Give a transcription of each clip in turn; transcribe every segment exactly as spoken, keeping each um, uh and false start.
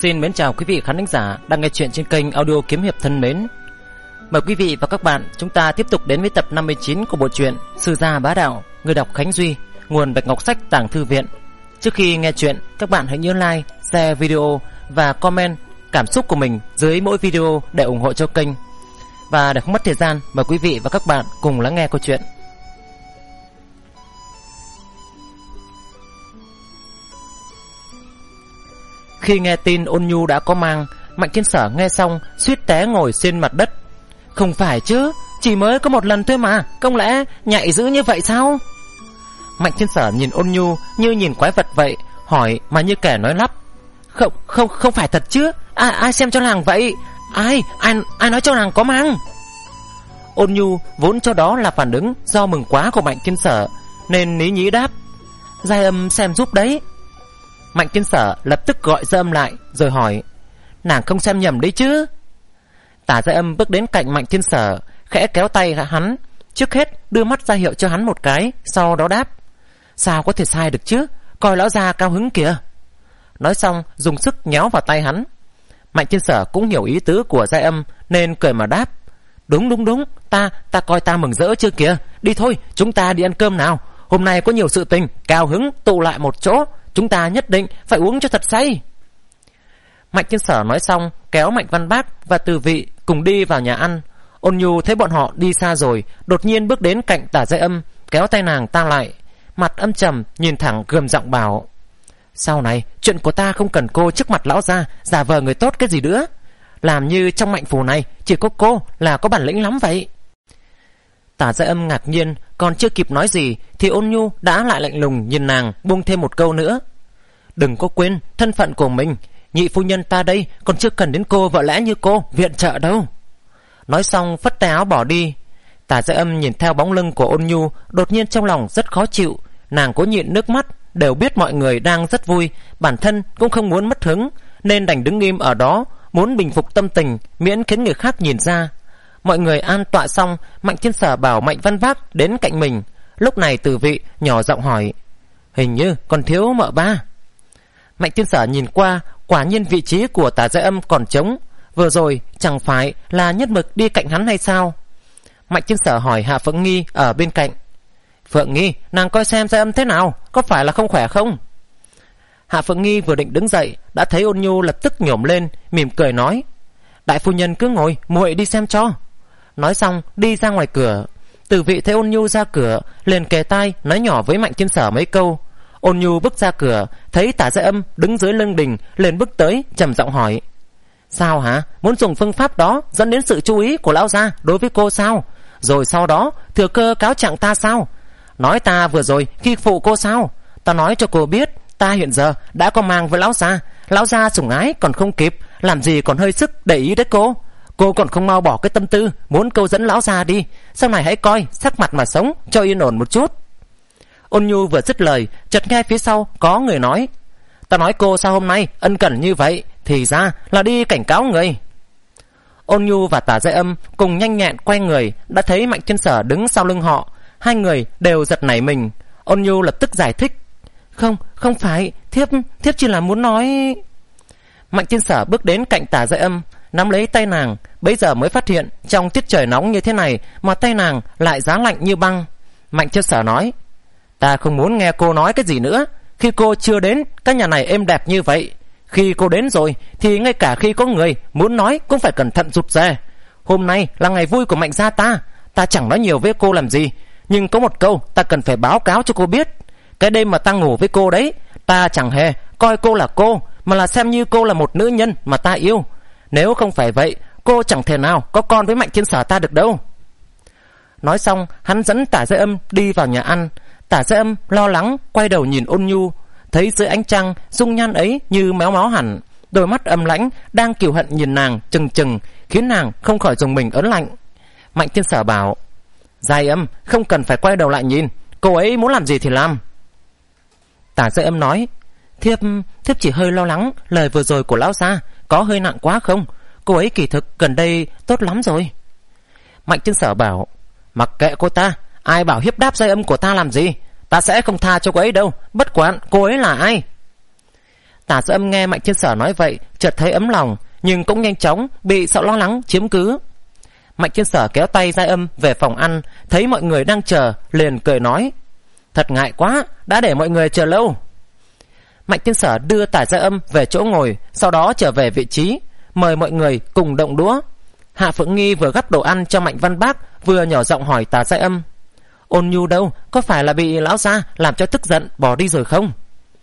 Xin mến chào quý vị khán thính giả đang nghe chuyện trên kênh audio Kiếm Hiệp thân mến. Mời quý vị và các bạn chúng ta tiếp tục đến với tập năm mươi chín của bộ truyện Sư Gia Bá Đạo, người đọc Khánh Duy, nguồn Bạch Ngọc Sách Tàng Thư Viện. Trước khi nghe chuyện, các bạn hãy nhớ like, share video và comment cảm xúc của mình dưới mỗi video để ủng hộ cho kênh. Và để không mất thời gian, mời quý vị và các bạn cùng lắng nghe câu chuyện. Khi nghe tin Ôn Nhu đã có mang, Mạnh Thiên Sở nghe xong suýt té ngồi trên mặt đất. Không phải chứ, chỉ mới có một lần thôi mà, không lẽ nhạy dữ như vậy sao? Mạnh Thiên Sở nhìn Ôn Nhu như nhìn quái vật vậy, hỏi mà như kẻ nói lắp. Không, không, không phải thật chứ, ai, ai xem cho nàng vậy? Ai, ai, ai nói cho nàng có mang? Ôn Nhu vốn cho đó là phản ứng do mừng quá của Mạnh Thiên Sở, nên ní nhí đáp. Giai Âm xem giúp đấy. Mạnh Thiên Sở lập tức gọi Giai Âm lại rồi hỏi. Nàng không xem nhầm đấy chứ? Tả Giai Âm bước đến cạnh Mạnh Thiên Sở, khẽ kéo tay hắn, trước hết đưa mắt ra hiệu cho hắn một cái, sau đó đáp. Sao có thể sai được chứ, coi lão già cao hứng kìa. Nói xong dùng sức nhéo vào tay hắn. Mạnh Thiên Sở cũng hiểu ý tứ của Giai Âm nên cười mà đáp. Đúng đúng đúng, ta ta coi ta mừng rỡ chưa kìa. Đi thôi, chúng ta đi ăn cơm nào. Hôm nay có nhiều sự tình, cao hứng tụ lại một chỗ, chúng ta nhất định phải uống cho thật say. Mạnh Thiên Sở nói xong kéo Mạnh Văn Bác và Từ Vị cùng đi vào nhà ăn. Ôn Nhu thấy bọn họ đi xa rồi, đột nhiên bước đến cạnh Tả Giai Âm, kéo tay nàng ta lại, mặt âm trầm nhìn thẳng gườm giọng bảo. Sau này chuyện của ta không cần cô trước mặt lão gia giả vờ người tốt cái gì nữa. Làm như trong Mạnh phủ này chỉ có cô là có bản lĩnh lắm vậy. Tả Giai Âm ngạc nhiên, còn chưa kịp nói gì thì Ôn Nhu đã lại lạnh lùng nhìn nàng, buông thêm một câu nữa. Đừng có quên thân phận của mình, nhị phu nhân ta đây còn chưa cần đến cô vợ lẽ như cô viện trợ đâu. Nói xong phất tay áo bỏ đi. Tả Giai Âm nhìn theo bóng lưng của Ôn Nhu, đột nhiên trong lòng rất khó chịu. Nàng cố nhịn nước mắt, đều biết mọi người đang rất vui, bản thân cũng không muốn mất hứng, nên đành đứng im ở đó, muốn bình phục tâm tình, miễn khiến người khác nhìn ra. Mọi người an tọa xong, Mạnh Thiên Sở bảo Mạnh Văn Bác đến cạnh mình. Lúc này Từ Vị nhỏ giọng hỏi. Hình như còn thiếu mợ ba. Mạnh Thiên Sở nhìn qua, quả nhiên vị trí của Tả Giai Âm còn trống. Vừa rồi chẳng phải là nhất mực đi cạnh hắn hay sao? Mạnh Thiên Sở hỏi Hạ Phượng Nghi ở bên cạnh. Phượng Nghi, nàng coi xem Giai Âm thế nào, có phải là không khỏe không? Hạ Phượng Nghi vừa định đứng dậy, đã thấy Ôn Nhu lập tức nhổm lên, mỉm cười nói. Đại phu nhân cứ ngồi, muội đi xem cho. Nói xong đi ra ngoài cửa. Từ Vị thấy Ôn Nhu ra cửa, liền kề tai nói nhỏ với Mạnh Thiên Sở mấy câu. Ôn Nhu bước ra cửa, thấy Tả Giai Âm đứng dưới lưng đình, liền bước tới trầm giọng hỏi. Sao hả, muốn dùng phương pháp đó dẫn đến sự chú ý của lão gia đối với cô sao? Rồi sau đó thừa cơ cáo trạng ta sao? Nói ta vừa rồi khi phụ cô sao? Ta nói cho cô biết, ta hiện giờ đã có mang với lão gia. Lão gia sủng ái còn không kịp, làm gì còn hơi sức để ý đấy cô. Cô còn không mau bỏ cái tâm tư muốn câu dẫn lão gia đi. Sau này hãy coi sắc mặt mà sống cho yên ổn một chút. Ôn Nhu vừa dứt lời, chợt nghe phía sau có người nói. Ta nói cô sao hôm nay ân cần như vậy, thì ra là đi cảnh cáo người. Ôn Nhu và Tả Giai Âm cùng nhanh nhẹn quay người, đã thấy Mạnh Thiên Sở đứng sau lưng họ. Hai người đều giật nảy mình. Ôn Nhu lập tức giải thích. Không, không phải, thiếp, thiếp chỉ là muốn nói. Mạnh Thiên Sở bước đến cạnh Tả Giai Âm, nắm lấy tay nàng, bấy giờ mới phát hiện trong tiết trời nóng như thế này mà tay nàng lại giá lạnh như băng. Mạnh Thiên Sở nói. Ta không muốn nghe cô nói cái gì nữa. Khi cô chưa đến, các nhà này êm đẹp như vậy. Khi cô đến rồi thì ngay cả khi có người muốn nói cũng phải cẩn thận rụt rè. Hôm nay là ngày vui của Mạnh gia ta, ta chẳng nói nhiều với cô làm gì, nhưng có một câu ta cần phải báo cáo cho cô biết. Cái đêm mà ta ngủ với cô đấy, ta chẳng hề coi cô là cô, mà là xem như cô là một nữ nhân mà ta yêu. Nếu không phải vậy, cô chẳng thể nào có con với Mạnh Thiên Sở ta được đâu. Nói xong hắn dẫn Tả Giai Âm đi vào nhà ăn. Tả Giai Âm lo lắng quay đầu nhìn Ôn Nhu, thấy dưới ánh trăng dung nhan ấy như méo mó hẳn, đôi mắt âm lãnh đang kiều hận nhìn nàng chừng chừng, khiến nàng không khỏi dùng mình ớn lạnh. Mạnh Thiên Sở bảo. Giai Âm không cần phải quay đầu lại nhìn, cô ấy muốn làm gì thì làm. Tả Giai Âm nói. Thiếp, thiếp chỉ hơi lo lắng lời vừa rồi của lão gia có hơi nặng quá không? Cô ấy kỳ thực gần đây tốt lắm rồi. Mạnh Thiên Sở bảo. Mặc kệ cô ta, ai bảo hiếp đáp Giai Âm của ta làm gì, ta sẽ không tha cho cô ấy đâu, bất quản cô ấy là ai. Tả Gia Âm nghe Mạnh Thiên Sở nói vậy, chợt thấy ấm lòng, nhưng cũng nhanh chóng bị sợ lo lắng chiếm cứ. Mạnh Thiên Sở kéo tay Gia Âm về phòng ăn, thấy mọi người đang chờ, liền cười nói: thật ngại quá, đã để mọi người chờ lâu. Mạnh Thiên Sở đưa Tả Gia Âm về chỗ ngồi, sau đó trở về vị trí, mời mọi người cùng động đũa. Hạ Phượng Nghi vừa gắp đồ ăn cho Mạnh Văn Bác, vừa nhỏ giọng hỏi Tả Gia Âm: Ôn Nhu đâu, có phải là bị lão gia làm cho tức giận bỏ đi rồi không?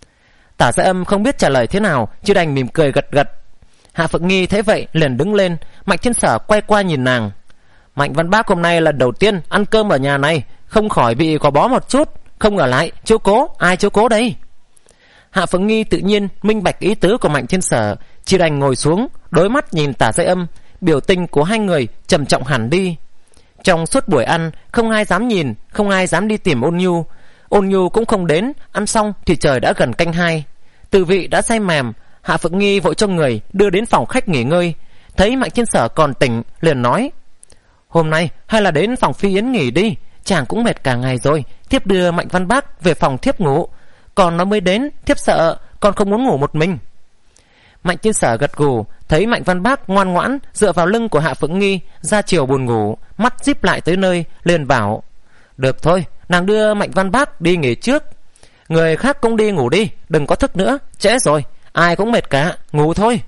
Tả Gia Âm không biết trả lời thế nào, chỉ đành mỉm cười gật gật. Hạ Phượng Nghi thấy vậy liền đứng lên. Mạnh Thiên Sở quay qua nhìn nàng: Mạnh Văn Bác hôm nay lần đầu tiên ăn cơm ở nhà này, không khỏi bị gò bó một chút, không ở lại chiếu cố, ai chiếu cố đây? Hạ Phượng Nghi tự nhiên minh bạch ý tứ của Mạnh Thiên Sở, chỉ đành ngồi xuống, đối mắt nhìn Tả Gia Âm. Biểu tình của hai người trầm trọng hẳn đi. Trong suốt buổi ăn, không ai dám nhìn, không ai dám đi tìm Ôn Nhu. Ôn Nhu cũng không đến. Ăn xong thì trời đã gần canh hai, Từ vị đã say mềm. Hạ Phượng Nghi vội cho người đưa đến phòng khách nghỉ ngơi. Thấy Mạnh Thiên Sở còn tỉnh, liền nói: hôm nay hay là đến phòng Phi Yến nghỉ đi, chàng cũng mệt cả ngày rồi. Thiếp đưa Mạnh Văn Bác về phòng thiếp ngủ, còn nó mới đến, thiếp sợ còn không muốn ngủ một mình. Mạnh Thiên Sở gật gù, thấy Mạnh Văn Bác ngoan ngoãn dựa vào lưng của Hạ Phượng Nghi, ra chiều buồn ngủ, mắt díp lại tới nơi, liền bảo: được thôi, nàng đưa Mạnh Văn Bác đi nghỉ trước, người khác cũng đi ngủ đi, đừng có thức nữa, trễ rồi, ai cũng mệt cả, ngủ thôi.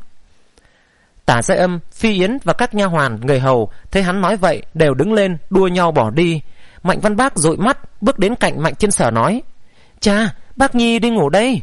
Tả Gia Âm, Phi Yến và các nha hoàn người hầu thấy hắn nói vậy đều đứng lên đua nhau bỏ đi. Mạnh Văn Bác dụi mắt bước đến cạnh Mạnh Thiên Sở nói: cha, bác Nhi đi ngủ đây.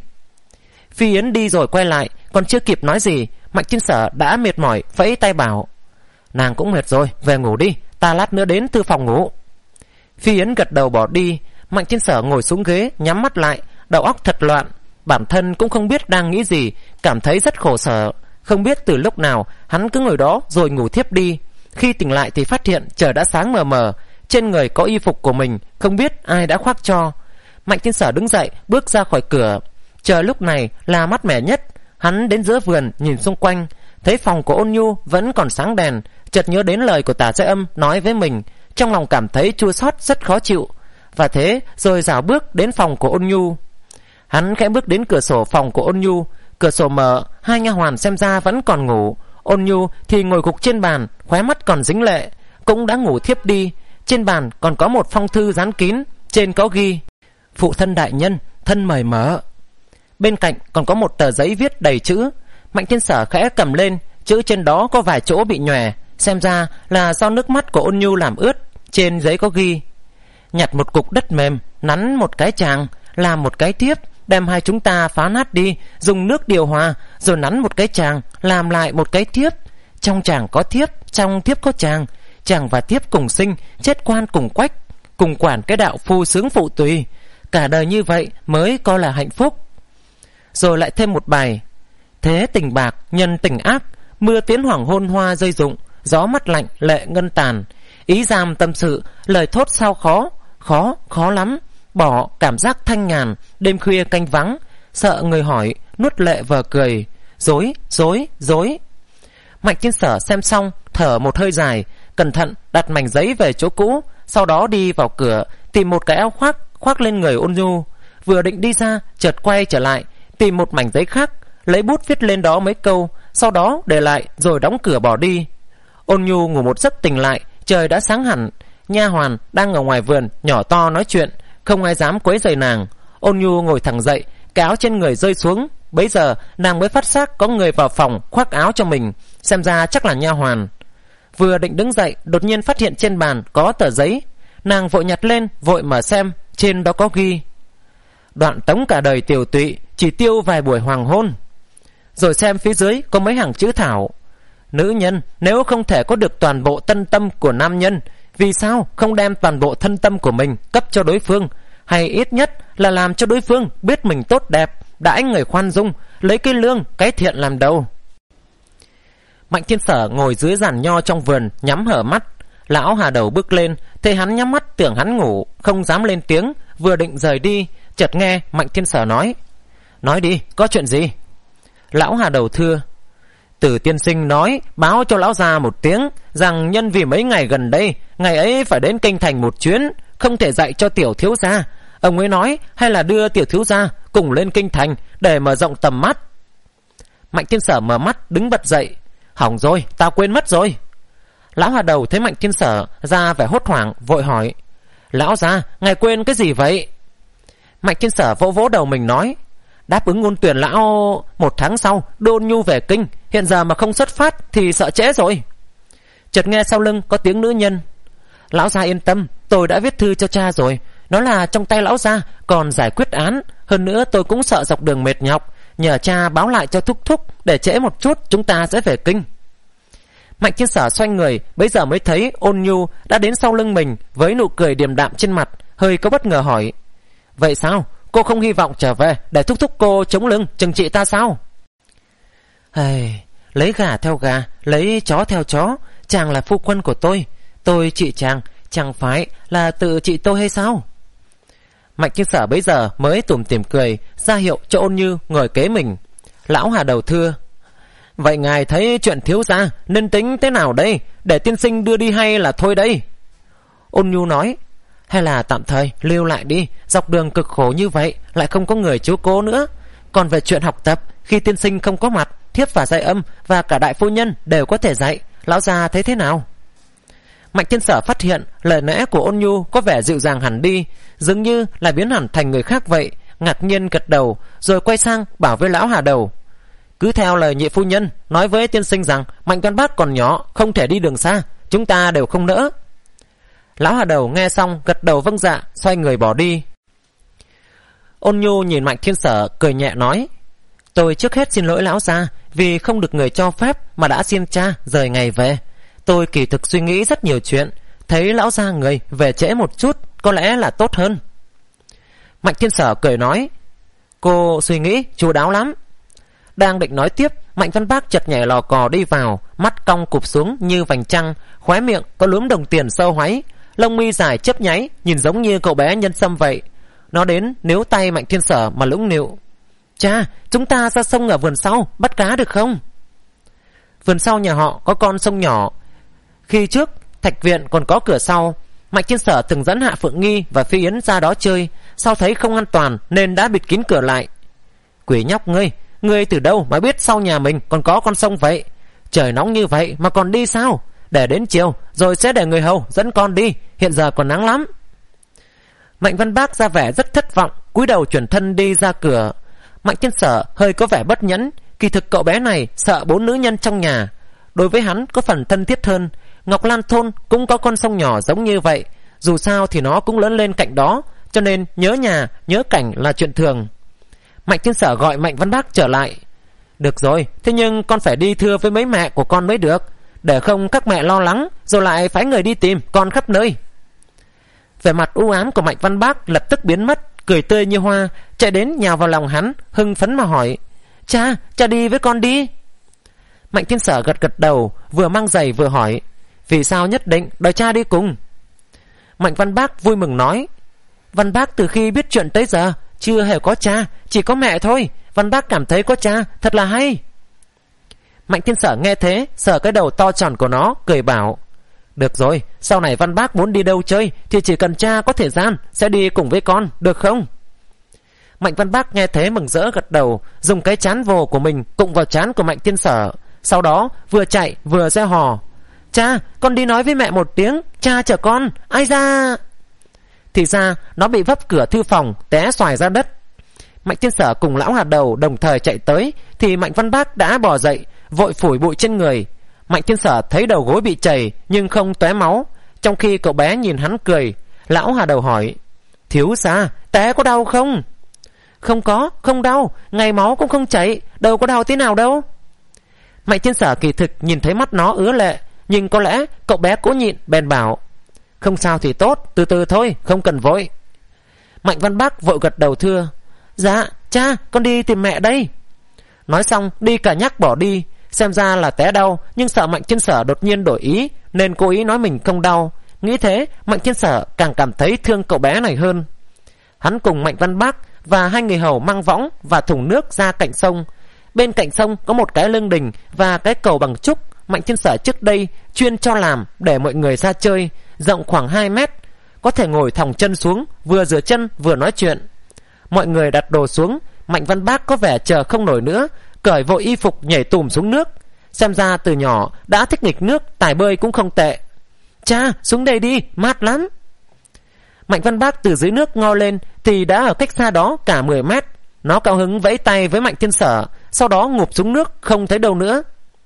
Phi Yến đi rồi quay lại, còn chưa kịp nói gì, Mạnh Thiên Sở đã mệt mỏi vẫy tay bảo: nàng cũng mệt rồi, về ngủ đi, ta lát nữa đến thư phòng ngủ. Phi Yến gật đầu bỏ đi. Mạnh Thiên Sở ngồi xuống ghế, nhắm mắt lại, đầu óc thật loạn, bản thân cũng không biết đang nghĩ gì, cảm thấy rất khổ sở. Không biết từ lúc nào hắn cứ ngồi đó rồi ngủ thiếp đi. Khi tỉnh lại thì phát hiện trời đã sáng mờ mờ, trên người có y phục của mình, không biết ai đã khoác cho. Mạnh Thiên Sở đứng dậy bước ra khỏi cửa. Trời lúc này là mát mẻ nhất. Hắn đến giữa vườn nhìn xung quanh, thấy phòng của Ôn Nhu vẫn còn sáng đèn, chợt nhớ đến lời của Tả Gia Âm nói với mình, trong lòng cảm thấy chua xót rất khó chịu, và thế rồi dạo bước đến phòng của Ôn Nhu. Hắn khẽ bước đến cửa sổ phòng của Ôn Nhu. Cửa sổ mở, hai nha hoàn xem ra vẫn còn ngủ. Ôn Nhu thì ngồi gục trên bàn, khóe mắt còn dính lệ, cũng đã ngủ thiếp đi. Trên bàn còn có một phong thư dán kín, trên có ghi: phụ thân đại nhân, thân mời mở. Bên cạnh còn có một tờ giấy viết đầy chữ. Mạnh Thiên Sở khẽ cầm lên, chữ trên đó có vài chỗ bị nhòe, xem ra là do nước mắt của Ôn Nhu làm ướt. Trên giấy có ghi: nhặt một cục đất mềm, nắn một cái tràng, làm một cái thiếp, đem hai chúng ta phá nát đi, dùng nước điều hòa, rồi nắn một cái tràng, làm lại một cái thiếp. Trong tràng có thiếp, trong thiếp có tràng, chàng và thiếp cùng sinh, chết quan cùng quách, cùng quản cái đạo phu sướng phụ tùy, cả đời như vậy mới coi là hạnh phúc. Rồi lại thêm một bài: thế tình bạc nhân tình ác, mưa tiến hoàng hôn hoa rơi rụng, gió mắt lạnh lệ ngân tàn, ý giam tâm sự, lời thốt sao khó, khó, khó lắm, bỏ cảm giác thanh nhàn, đêm khuya canh vắng, sợ người hỏi, nuốt lệ vờ cười, dối, dối, dối. Mạnh Thiên Sở xem xong, thở một hơi dài, cẩn thận đặt mảnh giấy về chỗ cũ, sau đó đi vào cửa, tìm một cái áo khoác, khoác lên người Ôn Nhu. Vừa định đi ra, chợt quay trở lại, tìm một mảnh giấy khác, lấy bút viết lên đó mấy câu, sau đó để lại rồi đóng cửa bỏ đi. Ôn Nhu ngủ một giấc tỉnh lại, trời đã sáng hẳn. Nha hoàn đang ở ngoài vườn nhỏ to nói chuyện, không ai dám quấy rầy nàng. Ôn Nhu ngồi thẳng dậy, cái áo trên người rơi xuống. Bấy giờ nàng mới phát giác có người vào phòng khoác áo cho mình, xem ra chắc là nha hoàn. Vừa định đứng dậy, đột nhiên phát hiện trên bàn có tờ giấy. Nàng vội nhặt lên, vội mở xem, trên đó có ghi: đoạn tống cả đời tiều tụy, chỉ tiêu vài buổi hoàng hôn. Rồi xem phía dưới có mấy hàng chữ thảo: nữ nhân nếu không thể có được toàn bộ tân tâm của nam nhân, vì sao không đem toàn bộ thân tâm của mình cấp cho đối phương, hay ít nhất là làm cho đối phương biết mình tốt đẹp, đãi người khoan dung, lấy cái lương cái thiện làm đầu. Mạnh Thiên Sở ngồi dưới giàn nho trong vườn, nhắm hở mắt. Lão Hà Đầu bước lên, thấy hắn nhắm mắt tưởng hắn ngủ, không dám lên tiếng, vừa định rời đi, chợt nghe Mạnh Thiên Sở nói: nói đi, có chuyện gì? Lão Hà Đầu thưa: Từ tiên sinh nói báo cho lão già một tiếng, rằng nhân vì mấy ngày gần đây, ngày ấy phải đến kinh thành một chuyến, không thể dạy cho tiểu thiếu gia. Ông ấy nói hay là đưa tiểu thiếu gia cùng lên kinh thành để mở rộng tầm mắt. Mạnh Thiên Sở mở mắt đứng bật dậy. Hỏng rồi, tao quên mất rồi. Lão Hà Đầu thấy Mạnh Thiên Sở ra vẻ hốt hoảng, vội hỏi: Lão gia, ngài quên cái gì vậy? Mạnh Thiên Sở vỗ vỗ đầu mình nói: Đáp ứng ngôn tuyển lão, một tháng sau đưa Ôn Nhu về kinh, hiện giờ mà không xuất phát thì sợ trễ rồi. Chợt nghe sau lưng có tiếng nữ nhân: Lão gia yên tâm, tôi đã viết thư cho cha rồi, nó là trong tay lão gia, còn giải quyết án. Hơn nữa tôi cũng sợ dọc đường mệt nhọc, nhờ cha báo lại cho thúc thúc, để trễ một chút chúng ta sẽ về kinh. Mạnh Thiên Sở xoay người, bấy giờ mới thấy Ôn Nhu đã đến sau lưng mình với nụ cười điềm đạm trên mặt, hơi có bất ngờ hỏi: Vậy sao, cô không hy vọng trở về để thúc thúc cô chống lưng trừng trị ta sao? Hey, lấy gà theo gà, lấy chó theo chó, chàng là phu quân của tôi, tôi trị chàng, chẳng phải là tự trị tôi hay sao? Mạnh Thiên Sở bấy giờ mới tủm tỉm cười, ra hiệu cho Ôn Nhu ngồi kế mình. Lão Hà Đầu thưa: Vậy ngài thấy chuyện thiếu gia nên tính thế nào đây, để tiên sinh đưa đi hay là thôi đây? Ôn Nhu nói: Hay là tạm thời lưu lại đi, dọc đường cực khổ như vậy lại không có người chiếu cố nữa. Còn về chuyện học tập, khi tiên sinh không có mặt, thiếp và Giai Âm và cả đại phu nhân đều có thể dạy. Lão gia thấy thế nào? Mạnh Thiên Sở phát hiện lời lẽ của Ôn Nhu có vẻ dịu dàng hẳn đi, dường như là biến hẳn thành người khác vậy, ngạc nhiên gật đầu, rồi quay sang bảo với lão Hà Đầu: Cứ theo lời nhị phu nhân, nói với tiên sinh rằng Mạnh Văn Bác còn nhỏ, không thể đi đường xa, chúng ta đều không nỡ. Lão Hà Đầu nghe xong gật đầu vâng dạ, xoay người bỏ đi. Ôn Nhu nhìn Mạnh Thiên Sở cười nhẹ nói: Tôi trước hết xin lỗi lão gia, vì không được người cho phép mà đã xin cha rời ngày về. Tôi kỳ thực suy nghĩ rất nhiều chuyện, thấy lão gia người về trễ một chút có lẽ là tốt hơn. Mạnh Thiên Sở cười nói: Cô suy nghĩ chu đáo lắm. Đang định nói tiếp, Mạnh Văn Bác chợt nhảy lò cò đi vào, mắt cong cụp xuống như vành trăng, khóe miệng có lúm đồng tiền sâu hoáy, lông mi dài chớp nháy, nhìn giống như cậu bé nhân sâm vậy. Nó đến níu tay Mạnh Thiên Sở mà lũng nịu: Cha, chúng ta ra sông ở vườn sau bắt cá được không? Vườn sau nhà họ có con sông nhỏ. Khi trước thạch viện còn có cửa sau, Mạnh Thiên Sở từng dẫn Hạ Phượng Nghi và Phi Yến ra đó chơi, sau thấy không an toàn nên đã bịt kín cửa lại. Quỷ nhóc ngươi, ngươi từ đâu mà biết sau nhà mình còn có con sông vậy? Trời nóng như vậy mà còn đi sao? Để đến chiều rồi sẽ để người hầu dẫn con đi, hiện giờ còn nắng lắm. Mạnh Văn Bác ra vẻ rất thất vọng, cúi đầu chuyển thân đi ra cửa. Mạnh Thiên Sở hơi có vẻ bất nhẫn, kỳ thực cậu bé này sợ bốn nữ nhân trong nhà. Đối với hắn có phần thân thiết hơn. Ngọc Lan thôn cũng có con sông nhỏ giống như vậy, dù sao thì nó cũng lớn lên cạnh đó, cho nên nhớ nhà nhớ cảnh là chuyện thường. Mạnh Thiên Sở gọi Mạnh Văn Bác trở lại: Được rồi, thế nhưng con phải đi thưa với mấy mẹ của con mới được, để không các mẹ lo lắng rồi lại phái người đi tìm con khắp nơi. Vẻ mặt u ám của Mạnh Văn Bác lập tức biến mất, cười tươi như hoa, chạy đến nhào vào lòng hắn, hưng phấn mà hỏi: Cha, cha đi với con đi. Mạnh Thiên Sở gật gật đầu, vừa mang giày vừa hỏi: Vì sao nhất định đòi cha đi cùng? Mạnh Văn Bác vui mừng nói: Văn Bác từ khi biết chuyện tới giờ chưa hề có cha, chỉ có mẹ thôi. Văn Bác cảm thấy có cha thật là hay. Mạnh Thiên Sở nghe thế, sờ cái đầu to tròn của nó, cười bảo: Được rồi, sau này Văn Bác muốn đi đâu chơi thì chỉ cần cha có thời gian sẽ đi cùng với con, được không? Mạnh Văn Bác nghe thế mừng rỡ gật đầu, dùng cái chán vồ của mình cụng vào chán của Mạnh Thiên Sở, sau đó vừa chạy vừa reo hò: Cha, con đi nói với mẹ một tiếng, cha chờ con, ai ra. Thì ra nó bị vấp cửa thư phòng, té xoài ra đất. Mạnh Thiên Sở cùng lão Hà Đầu đồng thời chạy tới, thì Mạnh Văn Bác đã bò dậy, vội phủi bụi trên người. Mạnh Thiên Sở thấy đầu gối bị chảy nhưng không tóe máu. Trong khi cậu bé nhìn hắn cười, lão Hà Đầu hỏi: Thiếu gia, té có đau không? Không có, không đau, ngày máu cũng không chảy, đâu có đau thế nào đâu. Mạnh Thiên Sở kỳ thực nhìn thấy mắt nó ứa lệ, nhưng có lẽ cậu bé cố nhịn, bèn bảo: Không sao thì tốt, từ từ thôi, không cần vội. Mạnh Văn Bác vội gật đầu thưa: Dạ, cha, con đi tìm mẹ đây. Nói xong đi cả nhắc bỏ đi. Xem ra là té đau, nhưng sợ Mạnh Thiên Sở đột nhiên đổi ý nên cố ý nói mình không đau. Nghĩ thế, Mạnh Thiên Sở càng cảm thấy thương cậu bé này hơn. Hắn cùng Mạnh Văn Bác và hai người hầu mang võng và thùng nước ra cạnh sông. Bên cạnh sông có một cái lưng đình và cái cầu bằng trúc Mạnh Thiên Sở trước đây chuyên cho làm để mọi người ra chơi, rộng khoảng hai mét, có thể ngồi thòng chân xuống, vừa rửa chân vừa nói chuyện. Mọi người đặt đồ xuống, Mạnh Văn Bác có vẻ chờ không nổi nữa, cởi vội y phục nhảy tùm xuống nước. Xem ra từ nhỏ đã thích nghịch nước, tài bơi cũng không tệ. Cha, xuống đây đi, mát lắm. Mạnh Văn Bác từ dưới nước ngoi lên thì đã ở cách xa đó cả mười mét. Nó cao hứng vẫy tay với Mạnh Thiên Sở, sau đó ngụp xuống nước không thấy đâu nữa.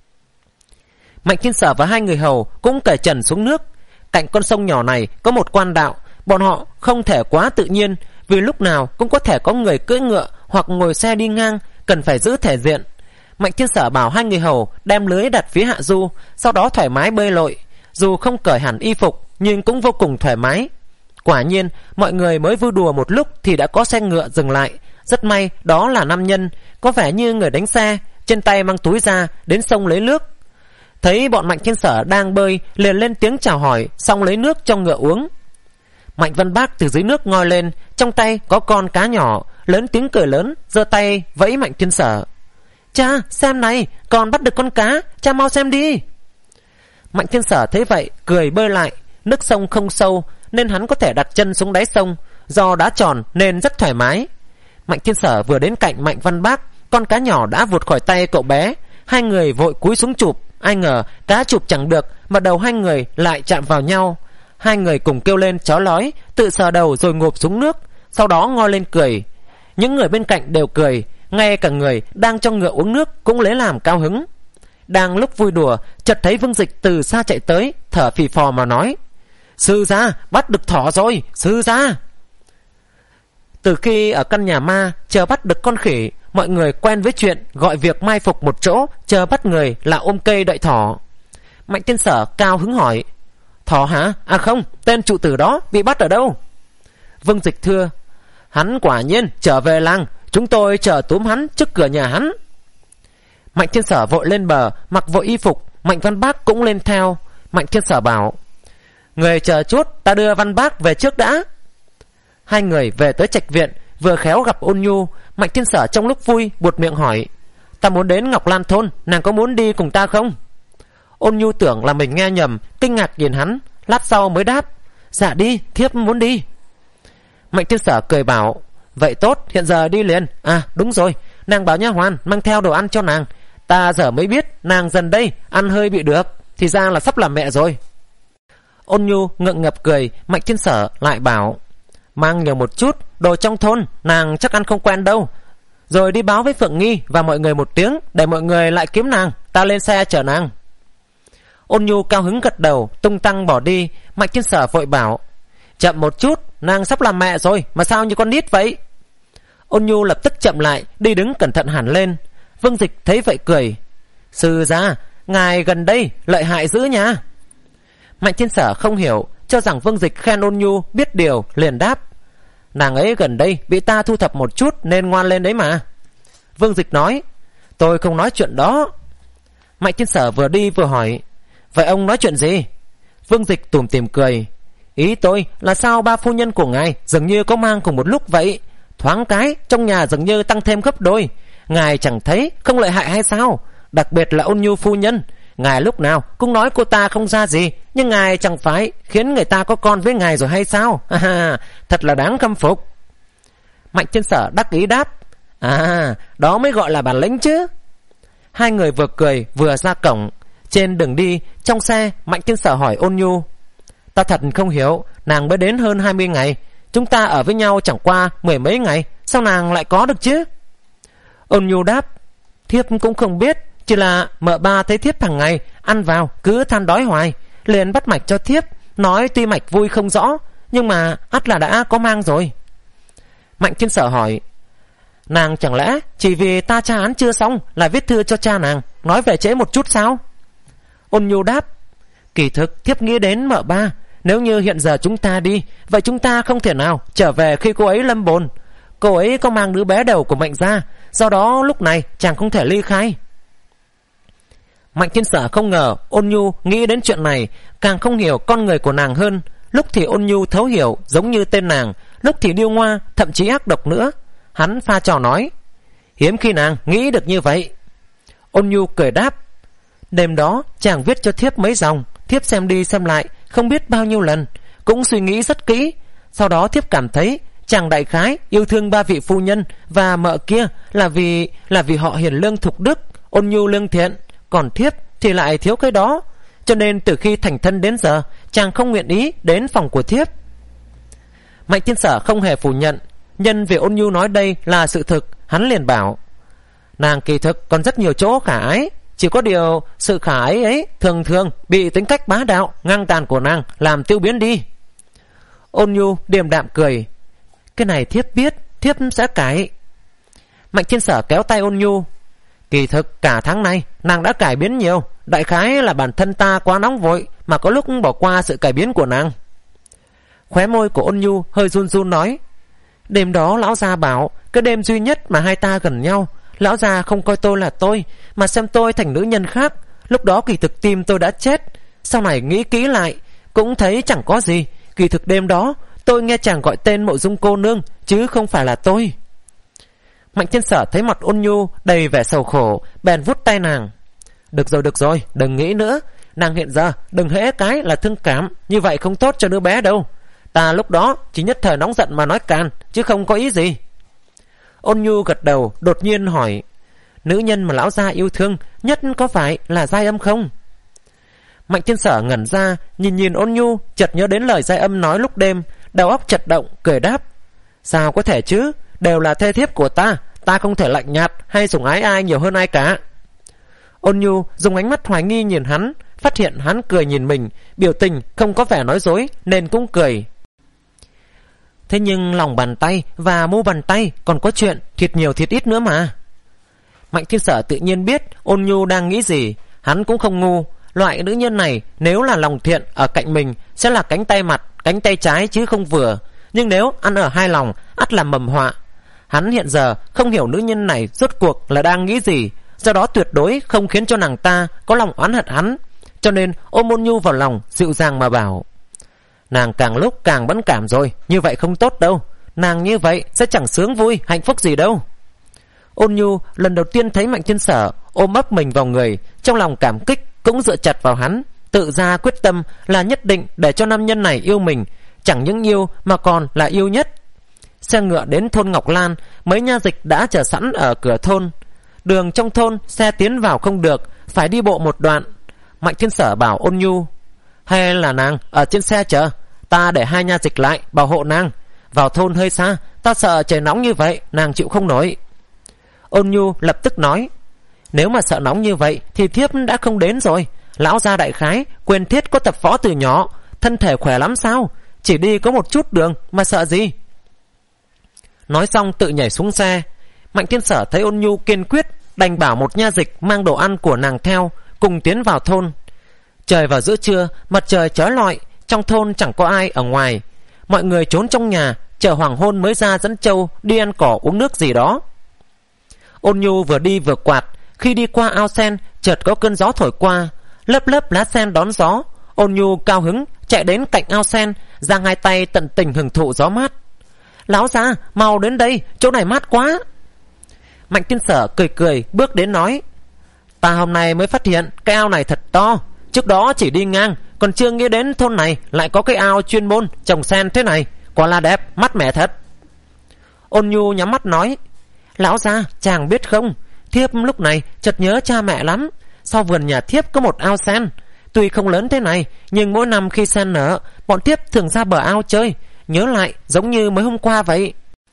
Mạnh Thiên Sở và hai người hầu cũng cởi trần xuống nước. Cạnh con sông nhỏ này có một quan đạo, bọn họ không thể quá tự nhiên, vì lúc nào cũng có thể có người cưỡi ngựa hoặc ngồi xe đi ngang, cần phải giữ thể diện. Mạnh Thiên Sở bảo hai người hầu đem lưới đặt phía hạ du, sau đó thoải mái bơi lội. Dù không cởi hẳn y phục nhưng cũng vô cùng thoải mái. Quả nhiên mọi người mới vui đùa một lúc thì đã có xe ngựa dừng lại. Rất may đó là nam nhân, có vẻ như người đánh xe, trên tay mang túi ra đến sông lấy nước. Thấy bọn Mạnh Thiên Sở đang bơi, liền lên tiếng chào hỏi, xong lấy nước cho ngựa uống. Mạnh Văn Bác từ dưới nước ngoi lên, trong tay có con cá nhỏ, lớn tiếng cười lớn, giơ tay vẫy Mạnh Thiên Sở. Cha, xem này, con bắt được con cá, cha mau xem đi. Mạnh Thiên Sở thấy vậy, cười bơi lại. Nước sông không sâu nên hắn có thể đặt chân xuống đáy sông, do đá tròn nên rất thoải mái. Mạnh Thiên Sở vừa đến cạnh Mạnh Văn Bác, con cá nhỏ đã vụt khỏi tay cậu bé. Hai người vội cúi xuống chụp, ai ngờ cá chụp chẳng được mà đầu hai người lại chạm vào nhau. Hai người cùng kêu lên chó lói, tự sờ đầu rồi ngộp xuống nước, sau đó ngoi lên cười. Những người bên cạnh đều cười, ngay cả người đang cho ngựa uống nước cũng lấy làm cao hứng. Đang lúc vui đùa, chợt thấy Vương Dịch từ xa chạy tới, thở phì phò mà nói: Sư gia, bắt được thỏ rồi, sư gia. Từ khi ở căn nhà ma chờ bắt được con khỉ, mọi người quen với chuyện gọi việc mai phục một chỗ chờ bắt người là ôm cây đợi thỏ. Mạnh Thiên Sở cao hứng hỏi: Thỏ hả? À không, tên trụ tử đó bị bắt ở đâu? Vương Dịch thưa: Hắn quả nhiên trở về làng, chúng tôi chờ túm hắn trước cửa nhà hắn. Mạnh Thiên Sở vội lên bờ, mặc vội y phục. Mạnh Văn Bác cũng lên theo. Mạnh Thiên Sở bảo: Người chờ chút, ta đưa Văn Bác về trước đã. Hai người về tới trạch viện, vừa khéo gặp Ôn Nhu. Mạnh Thiên Sở trong lúc vui buột miệng hỏi: Ta muốn đến Ngọc Lan thôn, nàng có muốn đi cùng ta không? Ôn Nhu tưởng là mình nghe nhầm, kinh ngạc nhìn hắn, lát sau mới đáp: Dạ đi, thiếp muốn đi. Mạnh Thiên Sở cười bảo: Vậy tốt, hiện giờ đi liền. À đúng rồi, nàng bảo nha hoàn mang theo đồ ăn cho nàng. Ta giờ mới biết nàng dần đây ăn hơi bị được, thì ra là sắp làm mẹ rồi. Ôn Nhu ngượng ngập cười. Mạnh Thiên Sở lại bảo: Mang nhiều một chút, đồ trong thôn nàng chắc ăn không quen đâu. Rồi đi báo với Phượng Nghi và mọi người một tiếng, để mọi người lại kiếm nàng, ta lên xe chở nàng. Ôn Nhu cao hứng gật đầu, tung tăng bỏ đi. Mạnh Thiên Sở vội bảo: Chậm một chút, nàng sắp làm mẹ rồi mà sao như con nít vậy? Ôn Nhu lập tức chậm lại, đi đứng cẩn thận hẳn lên. Vương Dịch thấy vậy cười: Sư gia, ngài gần đây lợi hại dữ nha. Mạnh Thiên Sở không hiểu, cho rằng Vương Dịch khen Ôn Nhu biết điều, liền đáp: Nàng ấy gần đây bị ta thu thập một chút nên ngoan lên đấy mà. Vương Dịch nói: Tôi không nói chuyện đó. Mạnh Thiên Sở vừa đi vừa hỏi: Vậy ông nói chuyện gì? Vương Dịch tủm tỉm cười: Ý tôi là sao ba phu nhân của ngài dường như có mang cùng một lúc vậy. Thoáng cái trong nhà dường như tăng thêm gấp đôi. Ngài chẳng thấy không lợi hại hay sao? Đặc biệt là Ôn Nhu phu nhân, ngài lúc nào cũng nói cô ta không ra gì, nhưng ngài chẳng phải khiến người ta có con với ngài rồi hay sao? Thật là đáng khâm phục. Mạnh Thiên Sở đắc ý đáp: À, đó mới gọi là bản lĩnh chứ. Hai người vừa cười vừa ra cổng. Trên đường đi, trong xe, Mạnh Thiên Sở hỏi Ôn Nhu: Ta thật không hiểu, nàng mới đến hơn hai mươi ngày, chúng ta ở với nhau chẳng qua mười mấy ngày, sao nàng lại có được chứ? Ôn Nhu đáp: Thiếp cũng không biết, chỉ là mợ ba thấy thiếp hàng ngày ăn vào cứ than đói hoài, liền bắt mạch cho thiếp, nói tuy mạch vui không rõ, nhưng mà ắt là đã có mang rồi. Mạnh Thiên Sở hỏi: Nàng chẳng lẽ chỉ vì ta tra án chưa xong là viết thư cho cha nàng, nói về trễ một chút sao? Ôn Nhu đáp: Kỳ thực thiếp nghĩ đến mợ ba, nếu như hiện giờ chúng ta đi, vậy chúng ta không thể nào trở về khi cô ấy lâm bồn. Cô ấy có mang đứa bé đầu của Mạnh gia, do đó lúc này chàng không thể ly khai. Mạnh Thiên Sở không ngờ Ôn Nhu nghĩ đến chuyện này, càng không hiểu con người của nàng hơn. Lúc thì Ôn Nhu thấu hiểu giống như tên nàng, lúc thì điêu ngoa, thậm chí ác độc nữa. Hắn pha trò nói: Hiếm khi nàng nghĩ được như vậy. Ôn Nhu cười đáp: Đêm đó chàng viết cho thiếp mấy dòng, thiếp xem đi xem lại không biết bao nhiêu lần, cũng suy nghĩ rất kỹ. Sau đó thiếp cảm thấy chàng đại khái yêu thương ba vị phu nhân và mợ kia là vì là vì họ hiền lương thục đức, ôn nhu lương thiện, còn thiếp thì lại thiếu cái đó, cho nên từ khi thành thân đến giờ chàng không nguyện ý đến phòng của thiếp. Mạnh Thiên Sở không hề phủ nhận, nhân vì ôn nhu nói đây là sự thực, hắn liền bảo: nàng kỳ thực còn rất nhiều chỗ khả ái, chỉ có điều sự khả ái ấy thường thường bị tính cách bá đạo ngang tàn của nàng làm tiêu biến đi. Ôn nhu điềm đạm cười: cái này thiếp biết, thiếp sẽ cải. Mạnh Thiên Sở kéo tay ôn nhu: kỳ thực cả tháng nay nàng đã cải biến nhiều, đại khái là bản thân ta quá nóng vội mà có lúc bỏ qua sự cải biến của nàng. Khóe môi của ôn nhu hơi run run nói: đêm đó lão gia bảo cái đêm duy nhất mà hai ta gần nhau, lão gia không coi tôi là tôi mà xem tôi thành nữ nhân khác. Lúc đó kỳ thực tim tôi đã chết, sau này nghĩ kỹ lại cũng thấy chẳng có gì. Kỳ thực đêm đó tôi nghe chàng gọi tên Mộ Dung cô nương chứ không phải là tôi. Mạnh Thiên Sở thấy mặt ôn nhu đầy vẻ sầu khổ, bèn vút tay nàng: được rồi được rồi, đừng nghĩ nữa. Nàng hiện giờ đừng hễ cái là thương cảm, như vậy không tốt cho đứa bé đâu. Ta lúc đó chỉ nhất thời nóng giận mà nói càn, chứ không có ý gì. Ôn nhu gật đầu, đột nhiên hỏi: nữ nhân mà lão gia yêu thương nhất có phải là Giai Âm không? Mạnh Thiên Sở ngẩn ra, nhìn nhìn ôn nhu, chợt nhớ đến lời Giai Âm nói lúc đêm, đầu óc chật động, cười đáp: sao có thể chứ, đều là thê thiếp của ta, ta không thể lạnh nhạt hay sủng ái ai nhiều hơn ai cả. Ôn nhu dùng ánh mắt hoài nghi nhìn hắn, phát hiện hắn cười nhìn mình, biểu tình không có vẻ nói dối nên cũng cười. Thế nhưng lòng bàn tay và mu bàn tay còn có chuyện thịt nhiều thịt ít nữa mà. Mạnh Thiên Sở tự nhiên biết ôn nhu đang nghĩ gì, hắn cũng không ngu. Loại nữ nhân này nếu là lòng thiện ở cạnh mình sẽ là cánh tay mặt, cánh tay trái chứ không vừa, nhưng nếu ăn ở hai lòng ắt là mầm họa. Hắn hiện giờ không hiểu nữ nhân này rốt cuộc là đang nghĩ gì, do đó tuyệt đối không khiến cho nàng ta có lòng oán hận hắn, cho nên ôm ôn nhu vào lòng, dịu dàng mà bảo: nàng càng lúc càng bấn cảm rồi, như vậy không tốt đâu. Nàng như vậy sẽ chẳng sướng vui hạnh phúc gì đâu. Ôn nhu lần đầu tiên thấy Mạnh Thiên Sở ôm ấp mình vào người, trong lòng cảm kích, cũng dựa chặt vào hắn, tự ra quyết tâm là nhất định để cho nam nhân này yêu mình, chẳng những yêu mà còn là yêu nhất. Xe ngựa đến thôn Ngọc Lan, mấy nha dịch đã chờ sẵn ở cửa thôn. Đường trong thôn xe tiến vào không được, phải đi bộ một đoạn. Mạnh Thiên Sở bảo ôn nhu: hay là nàng ở trên xe chờ, ta để hai nha dịch lại bảo hộ nàng. Vào thôn hơi xa, ta sợ trời nóng như vậy nàng chịu không nổi. Ôn nhu lập tức nói: nếu mà sợ nóng như vậy thì thiếp đã không đến rồi. Lão gia đại khái quyền thiết có tập võ từ nhỏ, thân thể khỏe lắm sao, chỉ đi có một chút đường mà sợ gì. Nói xong tự nhảy xuống xe. Mạnh Thiên Sở thấy ôn nhu kiên quyết, đành bảo một nha dịch mang đồ ăn của nàng theo, cùng tiến vào thôn. Trời vào giữa trưa, mặt trời chói lọi, trong thôn chẳng có ai ở ngoài. Mọi người trốn trong nhà, chờ hoàng hôn mới ra dẫn trâu đi ăn cỏ uống nước gì đó. Ôn nhu vừa đi vừa quạt, khi đi qua ao sen chợt có cơn gió thổi qua, lớp lớp lá sen đón gió. Ôn nhu cao hứng chạy đến cạnh ao sen, giang hai tay tận tình hưởng thụ gió mát. Lão gia, mau đến đây, chỗ này mát quá. Mạnh Thiên Sở cười cười bước đến nói: ta hôm nay mới phát hiện cái ao này thật to, trước đó chỉ đi ngang, còn chưa nghĩ đến thôn này lại có cái ao chuyên môn trồng sen thế này, quả là đẹp, mát mẻ thật. Ôn nhu nhắm mắt nói: lão gia, chàng biết không, thiếp lúc này chợt nhớ cha mẹ lắm. Sau vườn nhà thiếp có một ao sen, tuy không lớn thế này, nhưng mỗi năm khi sen nở, bọn thiếp thường ra bờ ao chơi, nhớ lại giống như mới hôm qua vậy.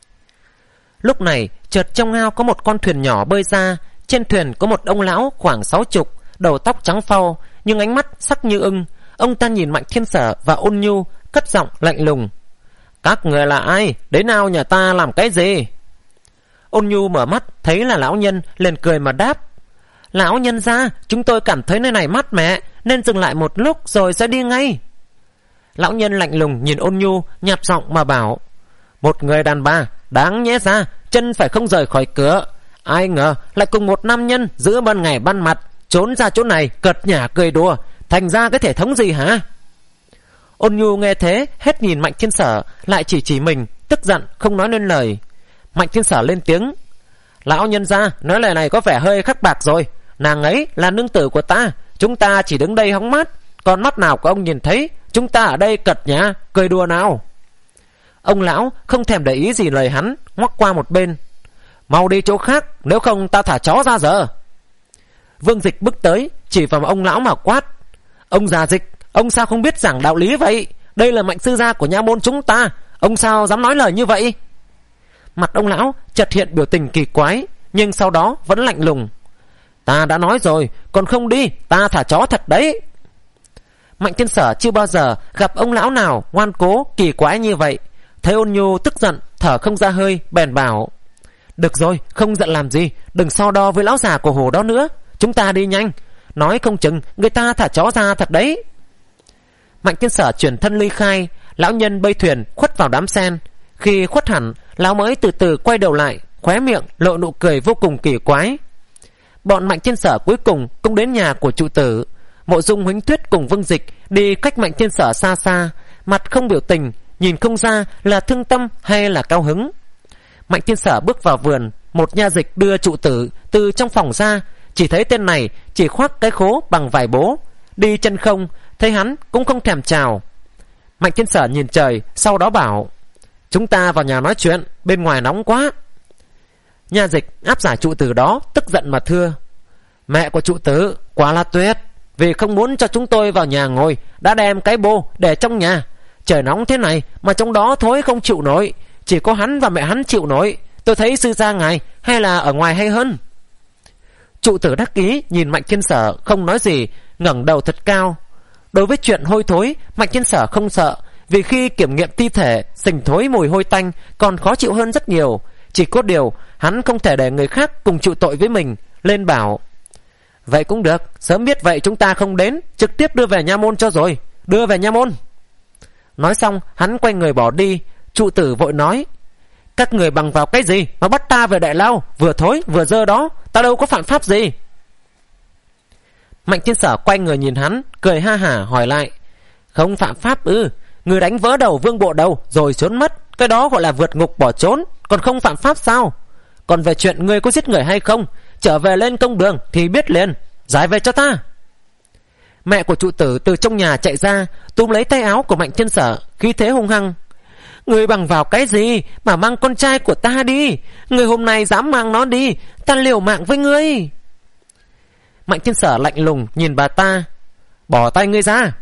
Lúc này chợt trong ao có một con thuyền nhỏ bơi ra, trên thuyền có một ông lão khoảng sáu chục, đầu tóc trắng phau, nhưng ánh mắt sắc như ưng. Ông ta nhìn Mạnh Thiên Sở và ôn nhu, cất giọng lạnh lùng: các người là ai, đến ao nhà ta làm cái gì? Ôn nhu mở mắt thấy là lão nhân, liền cười mà đáp: lão nhân gia, chúng tôi cảm thấy nơi này mát mẻ nên dừng lại một lúc rồi sẽ đi ngay. Lão nhân lạnh lùng nhìn ôn nhu, nhạt giọng mà bảo: một người đàn bà đáng nhẽ ra chân phải không rời khỏi cửa, ai ngờ lại cùng một nam nhân giữa ban ngày ban mặt trốn ra chỗ này cợt nhả cười đùa, thành ra cái thể thống gì hả? Ôn nhu nghe thế hết nhìn Mạnh Thiên Sở, lại chỉ chỉ mình, tức giận không nói nên lời. Mạnh Thiên Sở lên tiếng: lão nhân gia nói lời này có vẻ hơi khắc bạc rồi, nàng ấy là nương tử của ta, chúng ta chỉ đứng đây hóng mát, còn mắt nào của ông nhìn thấy chúng ta ở đây cợt nhả cười đùa nào? Ông lão không thèm để ý gì lời hắn, ngoắc qua một bên. Mau đi chỗ khác, nếu không ta thả chó ra giờ. Vương Dịch bước tới, chỉ vào ông lão mà quát. Ông già Dịch, ông sao không biết giảng đạo lý vậy? Đây là Mạnh sư gia của nha môn chúng ta, ông sao dám nói lời như vậy? Mặt ông lão chợt hiện biểu tình kỳ quái, nhưng sau đó vẫn lạnh lùng. Ta đã nói rồi, còn không đi, ta thả chó thật đấy. Mạnh Thiên Sở chưa bao giờ gặp ông lão nào ngoan cố kỳ quái như vậy. Thấy Ôn Nhu tức giận, thở không ra hơi, bèn bảo. Được rồi, không giận làm gì, đừng so đo với lão già của hồ đó nữa. Chúng ta đi nhanh, nói không chừng người ta thả chó ra thật đấy. Mạnh Thiên Sở chuyển thân ly khai. Lão nhân bơi thuyền khuất vào đám sen. Khi khuất hẳn, lão mới từ từ quay đầu lại, khóe miệng lộ nụ cười vô cùng kỳ quái. Bọn Mạnh Thiên Sở cuối cùng cũng đến nhà của trụ tử. Mộ Dung Huỳnh Tuyết cùng Vương Dịch đi cách Mạnh Thiên Sở xa xa, mặt không biểu tình, nhìn không ra là thương tâm hay là cao hứng. Mạnh Thiên Sở bước vào vườn, một nha dịch đưa trụ tử từ trong phòng ra. Chỉ thấy tên này chỉ khoác cái khố bằng vải bố, đi chân không, thấy hắn cũng không thèm chào. Mạnh Thiên Sở nhìn trời, sau đó bảo. Chúng ta vào nhà nói chuyện, bên ngoài nóng quá. Nha dịch áp giải trụ tử đó tức giận mà thưa. Mẹ của trụ tử quả là tuyệt, vì không muốn cho chúng tôi vào nhà ngồi, đã đem cái bô để trong nhà. Trời nóng thế này mà trong đó thối không chịu nổi, chỉ có hắn và mẹ hắn chịu nổi. Tôi thấy sư gia ngài hay là ở ngoài hay hơn. Trụ tử đắc ý nhìn Mạnh Thiên Sở không nói gì, ngẩng đầu thật cao. Đối với chuyện hôi thối, Mạnh Thiên Sở không sợ, vì khi kiểm nghiệm thi thể, sình thối mùi hôi tanh còn khó chịu hơn rất nhiều. Chỉ có điều hắn không thể để người khác cùng chịu tội với mình, lên bảo. Vậy cũng được, sớm biết vậy chúng ta không đến, trực tiếp đưa về nha môn cho rồi. Đưa về nha môn. Nói xong hắn quay người bỏ đi. Trụ tử vội nói. Các người bằng vào cái gì mà bắt ta về đại lao, vừa thối vừa dơ đó, ta đâu có phạm pháp gì. Mạnh Thiên Sở quay người nhìn hắn, cười ha hả hỏi lại. Không phạm pháp ư? Người đánh vỡ đầu Vương Bộ Đầu rồi trốn mất, cái đó gọi là vượt ngục bỏ trốn, còn không phạm pháp sao? Còn về chuyện người có giết người hay không, trở về lên công đường thì biết liền, giải về cho ta. Mẹ của trụ tử từ trong nhà chạy ra, túm lấy tay áo của Mạnh Thiên Sở, khí thế hung hăng. Người bằng vào cái gì mà mang con trai của ta đi? Người hôm nay dám mang nó đi, ta liều mạng với ngươi. Mạnh Thiên Sở lạnh lùng nhìn bà ta. Bỏ tay ngươi ra.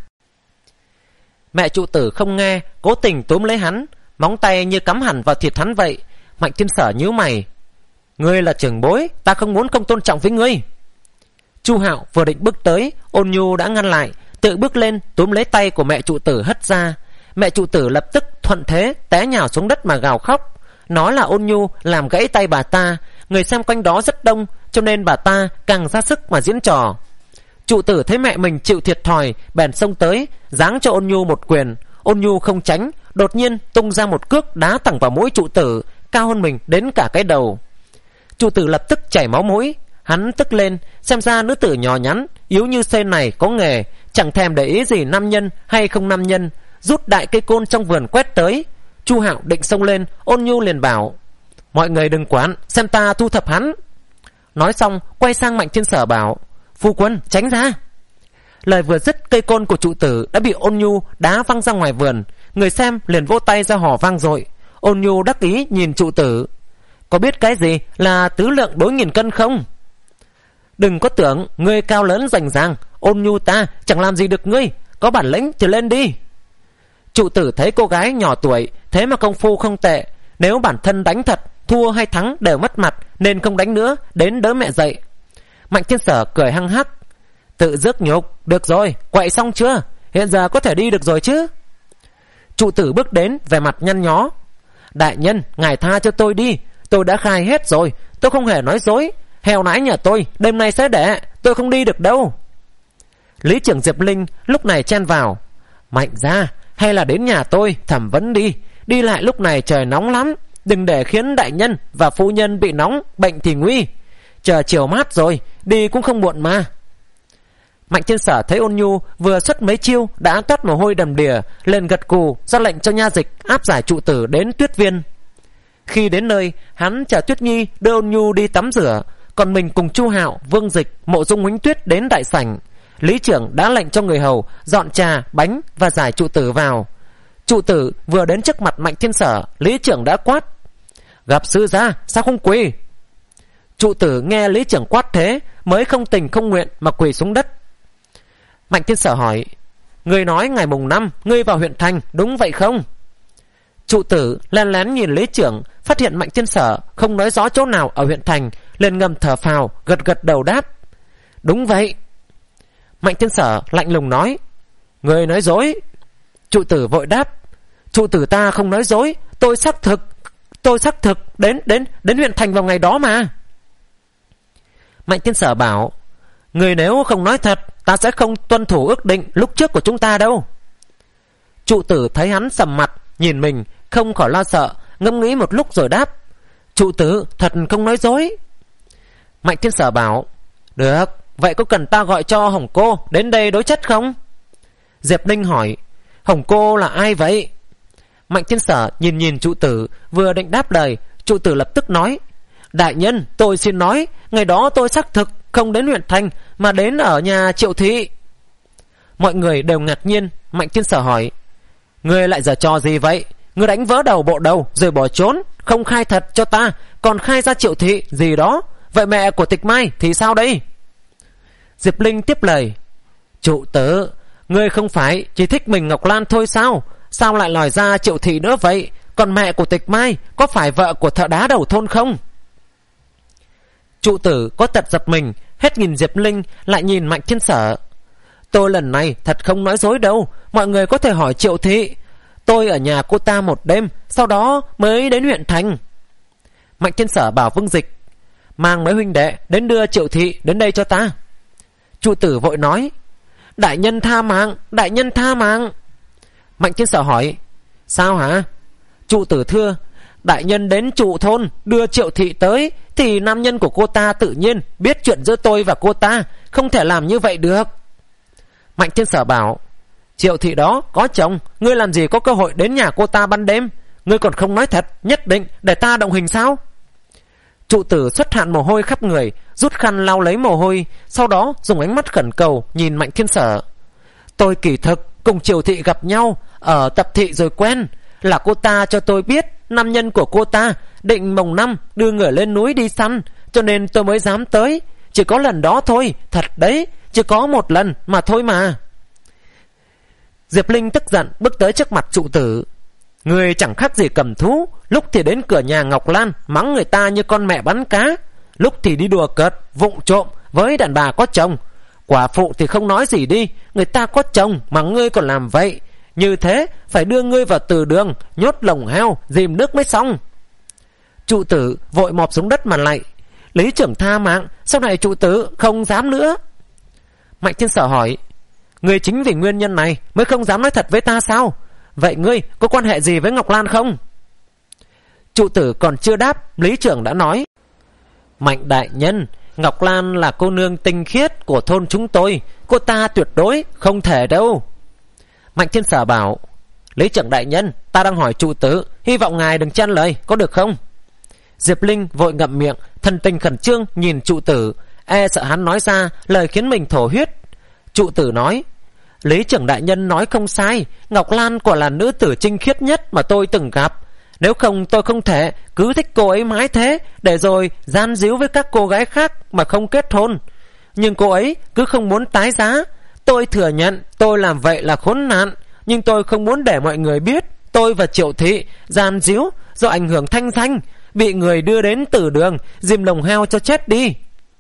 Mẹ trụ tử không nghe, cố tình túm lấy hắn, móng tay như cắm hẳn vào thịt hắn vậy. Mạnh Thiên Sở nhíu mày. Ngươi là trưởng bối, ta không muốn không tôn trọng với ngươi. Chu Hạo vừa định bước tới, Ôn Nhu đã ngăn lại, tự bước lên túm lấy tay của mẹ trụ tử hất ra. Mẹ trụ tử lập tức thuận thế té nhào xuống đất mà gào khóc. Nó là Ôn Nhu làm gãy tay bà ta. Người xem quanh đó rất đông, cho nên bà ta càng ra sức mà diễn trò. Trụ tử thấy mẹ mình chịu thiệt thòi, bèn xông tới giáng cho Ôn Nhu một quyền. Ôn Nhu không tránh, đột nhiên tung ra một cước đá thẳng vào mũi trụ tử, cao hơn mình đến cả cái đầu. Trụ tử lập tức chảy máu mũi. Hắn tức lên, xem ra nữ tử nhỏ nhắn yếu như sen này có nghề, chẳng thèm để ý gì nam nhân hay không nam nhân, rút đại cây côn trong vườn quét tới. Chu Hạo định xông lên, Ôn Nhu liền bảo. Mọi người đừng quản, xem ta thu thập hắn. Nói xong quay sang Mạnh Thiên Sở bảo. Phu quân tránh ra. Lời vừa dứt, cây côn của trụ tử đã bị Ôn Nhu đá văng ra ngoài vườn. Người xem liền vỗ tay ra hò vang dội. Ôn Nhu đắc ý nhìn trụ tử. Có biết cái gì là tứ lượng đối nghìn cân không? Đừng có tưởng ngươi cao lớn rành ràng, Ôn Nhu ta chẳng làm gì được ngươi, có bản lĩnh thì lên đi. Trụ tử thấy cô gái nhỏ tuổi thế mà công phu không tệ, nếu bản thân đánh thật, thua hay thắng đều mất mặt, nên không đánh nữa, đến đỡ mẹ dậy. Mạnh Thiên Sở cười hăng hắc. Tự rước nhục, được rồi, quậy xong chưa? Hiện giờ có thể đi được rồi chứ? Trụ tử bước đến, vẻ mặt nhăn nhó. Đại nhân, ngài tha cho tôi đi, tôi đã khai hết rồi, tôi không hề nói dối. Heo nái nhà tôi đêm nay sẽ đẻ, tôi không đi được đâu. Lý trưởng Diệp Linh lúc này chen vào. Mạnh ra, hay là đến nhà tôi thẩm vấn đi, đi lại lúc này trời nóng lắm, đừng để khiến đại nhân và phu nhân bị nóng, bệnh thì nguy. Chờ chiều mát rồi, đi cũng không muộn mà. Mạnh Thiên Sở thấy Ôn Nhu vừa xuất mấy chiêu đã toát mồ hôi đầm đìa, lên gật cù ra lệnh cho nha dịch áp giải trụ tử đến Tuyết Viên. Khi đến nơi, hắn chờ Tuyết Nhi đưa Ôn Nhu đi tắm rửa, còn mình cùng Chu Hạo, Vương Dịch, Mộ Dung Huỳnh Tuyết đến đại sảnh. Lý trưởng đã lệnh cho người hầu dọn trà, bánh và giải trụ tử vào. Trụ tử vừa đến trước mặt Mạnh Thiên Sở, Lý trưởng đã quát: gặp sư gia sao không quỳ? Trụ tử nghe Lý trưởng quát thế mới không tình không nguyện mà quỳ xuống đất. Mạnh Thiên Sở hỏi: ngươi nói ngày mùng năm ngươi vào huyện thành đúng vậy không? Trụ tử lén lén nhìn Lý trưởng, phát hiện Mạnh Thiên Sở không nói rõ chỗ nào ở huyện thành, liền ngầm thở phào, gật gật đầu đáp: đúng vậy. Mạnh Thiên Sở lạnh lùng nói: ngươi nói dối. Trụ tử vội đáp: trụ tử ta không nói dối, tôi xác thực, tôi xác thực đến đến đến huyện thành vào ngày đó mà. Mạnh Thiên Sở bảo: người nếu không nói thật, ta sẽ không tuân thủ ước định lúc trước của chúng ta đâu. Trụ tử thấy hắn sầm mặt nhìn mình, không khỏi lo sợ, ngẫm nghĩ một lúc rồi đáp: trụ tử thật không nói dối. Mạnh Thiên Sở bảo: được, vậy có cần ta gọi cho Hồng cô đến đây đối chất không? Diệp Linh hỏi: Hồng cô là ai vậy? Mạnh Thiên Sở nhìn nhìn trụ tử, vừa định đáp lời, trụ tử lập tức nói: đại nhân, tôi xin nói, ngày đó tôi xác thực không đến huyện thành mà đến ở nhà Triệu thị. Mọi người đều ngạc nhiên. Mạnh Thiên Sở hỏi: ngươi lại giở trò gì vậy? Ngươi đánh vỡ đầu bộ đầu rồi bỏ trốn, không khai thật cho ta, còn khai ra Triệu thị gì đó. Vậy mẹ của Tịch Mai thì sao đây? Diệp Linh tiếp lời: trụ tử, ngươi không phải chỉ thích mình Ngọc Lan thôi sao? Sao lại lòi ra Triệu thị nữa vậy? Còn mẹ của Tịch Mai có phải vợ của thợ đá đầu thôn không? Trụ tử có tật giật mình, hết nhìn Diệp Linh lại nhìn Mạnh Thiên Sở. Tôi lần này thật không nói dối đâu, mọi người có thể hỏi Triệu thị. Tôi ở nhà cô ta một đêm, sau đó mới đến huyện thành. Mạnh Thiên Sở bảo Vương Dịch: mang mấy huynh đệ đến đưa Triệu thị đến đây cho ta. Trụ tử vội nói: đại nhân tha mạng, đại nhân tha mạng. Mạnh Thiên Sở hỏi: sao hả? Trụ tử thưa: đại nhân đến trụ thôn đưa Triệu thị tới, thì nam nhân của cô ta tự nhiên biết chuyện giữa tôi và cô ta, không thể làm như vậy được. Mạnh Thiên Sở bảo: Triệu thị đó có chồng, ngươi làm gì có cơ hội đến nhà cô ta ban đêm? Ngươi còn không nói thật, nhất định để ta động hình sao? Trụ tử xuất hạn mồ hôi khắp người, rút khăn lau lấy mồ hôi, sau đó dùng ánh mắt khẩn cầu nhìn Mạnh Thiên Sở: tôi kỳ thực cùng Triệu thị gặp nhau ở tập thị rồi quen, là cô ta cho tôi biết nam nhân của cô ta định mồng năm đưa người lên núi đi săn, cho nên tôi mới dám tới. Chỉ có lần đó thôi, thật đấy, chỉ có một lần mà thôi mà. Diệp Linh tức giận bước tới trước mặt trụ tử: người chẳng khác gì cầm thú, lúc thì đến cửa nhà Ngọc Lan mắng người ta như con mẹ bắn cá, lúc thì đi đùa cợt vụng trộm với đàn bà có chồng. Quả phụ thì không nói gì đi, người ta có chồng mà ngươi còn làm vậy, như thế phải đưa ngươi vào từ đường, nhốt lồng heo, dìm nước mới xong. Trụ tử vội mọp xuống đất mà lạy: Lý trưởng tha mạng, sau này trụ tử không dám nữa. Mạnh Thiên Sở hỏi: ngươi chính vì nguyên nhân này mới không dám nói thật với ta sao? Vậy ngươi có quan hệ gì với Ngọc Lan không? Trụ tử còn chưa đáp, Lý trưởng đã nói: Mạnh đại nhân, Ngọc Lan là cô nương tinh khiết của thôn chúng tôi, cô ta tuyệt đối không thể đâu. Mạnh Thiên Sở bảo: Lý trưởng đại nhân, ta đang hỏi trụ tử, hy vọng ngài đừng chen lời, có được không? Diệp Linh vội ngậm miệng, thần tình khẩn trương nhìn trụ tử, e sợ hắn nói ra lời khiến mình thổ huyết. Trụ tử nói: Lý trưởng đại nhân nói không sai, Ngọc Lan quả là nữ tử trinh khiết nhất mà tôi từng gặp. Nếu không tôi không thể cứ thích cô ấy mãi thế, để rồi gian díu với các cô gái khác mà không kết hôn. Nhưng cô ấy cứ không muốn tái giá. Tôi thừa nhận tôi làm vậy là khốn nạn, nhưng tôi không muốn để mọi người biết tôi và Triệu thị gian díu, do ảnh hưởng thanh danh, bị người đưa đến tử đường dìm lồng heo cho chết đi.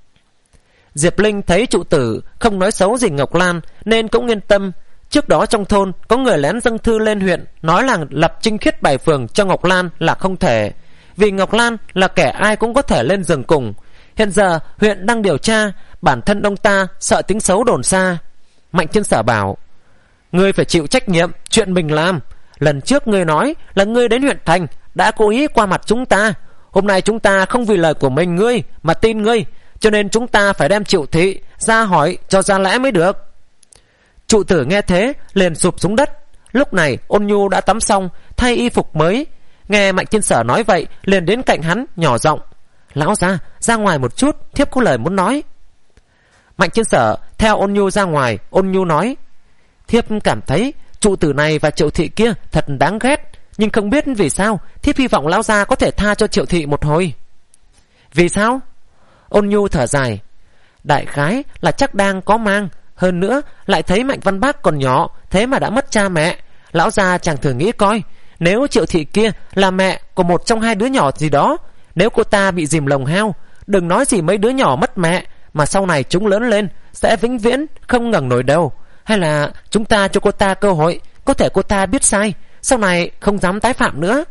Diệp Linh thấy trụ tử không nói xấu gì Ngọc Lan nên cũng yên tâm. Trước đó trong thôn có người lén dâng thư lên huyện, nói là lập trinh khiết bài phường cho Ngọc Lan là không thể, vì Ngọc Lan là kẻ ai cũng có thể lên giường cùng. Hiện giờ huyện đang điều tra, bản thân ông ta sợ tiếng xấu đồn xa. Mạnh Thiên Sở bảo: ngươi phải chịu trách nhiệm chuyện mình làm. Lần trước ngươi nói là ngươi đến huyện thành đã cố ý qua mặt chúng ta. Hôm nay chúng ta không vì lời của mình ngươi mà tin ngươi, cho nên chúng ta phải đem Triệu thị ra hỏi cho ra lẽ mới được. Trụ tử nghe thế liền sụp xuống đất. Lúc này Ôn Nhu đã tắm xong, thay y phục mới, nghe Mạnh Thiên Sở nói vậy liền đến cạnh hắn nhỏ giọng: lão gia, ra ngoài một chút, thiếp có lời muốn nói. Mạnh Thiên Sở theo Ôn Nhu ra ngoài. Ôn Nhu nói: thiếp cảm thấy Trụ tử này và Triệu thị kia thật đáng ghét, nhưng không biết vì sao thiếp hy vọng lão gia có thể tha cho Triệu thị một hồi. Vì sao? Ôn Nhu thở dài. Đại khái là chắc đang có mang, hơn nữa lại thấy Mạnh Văn Bác còn nhỏ, thế mà đã mất cha mẹ. Lão gia chẳng thử nghĩ coi, nếu Triệu thị kia là mẹ của một trong hai đứa nhỏ gì đó, nếu cô ta bị dìm lồng heo, đừng nói gì mấy đứa nhỏ mất mẹ, mà sau này chúng lớn lên sẽ vĩnh viễn không ngẩng nổi đầu. Hay là chúng ta cho cô ta cơ hội, có thể cô ta biết sai, sau này không dám tái phạm nữa.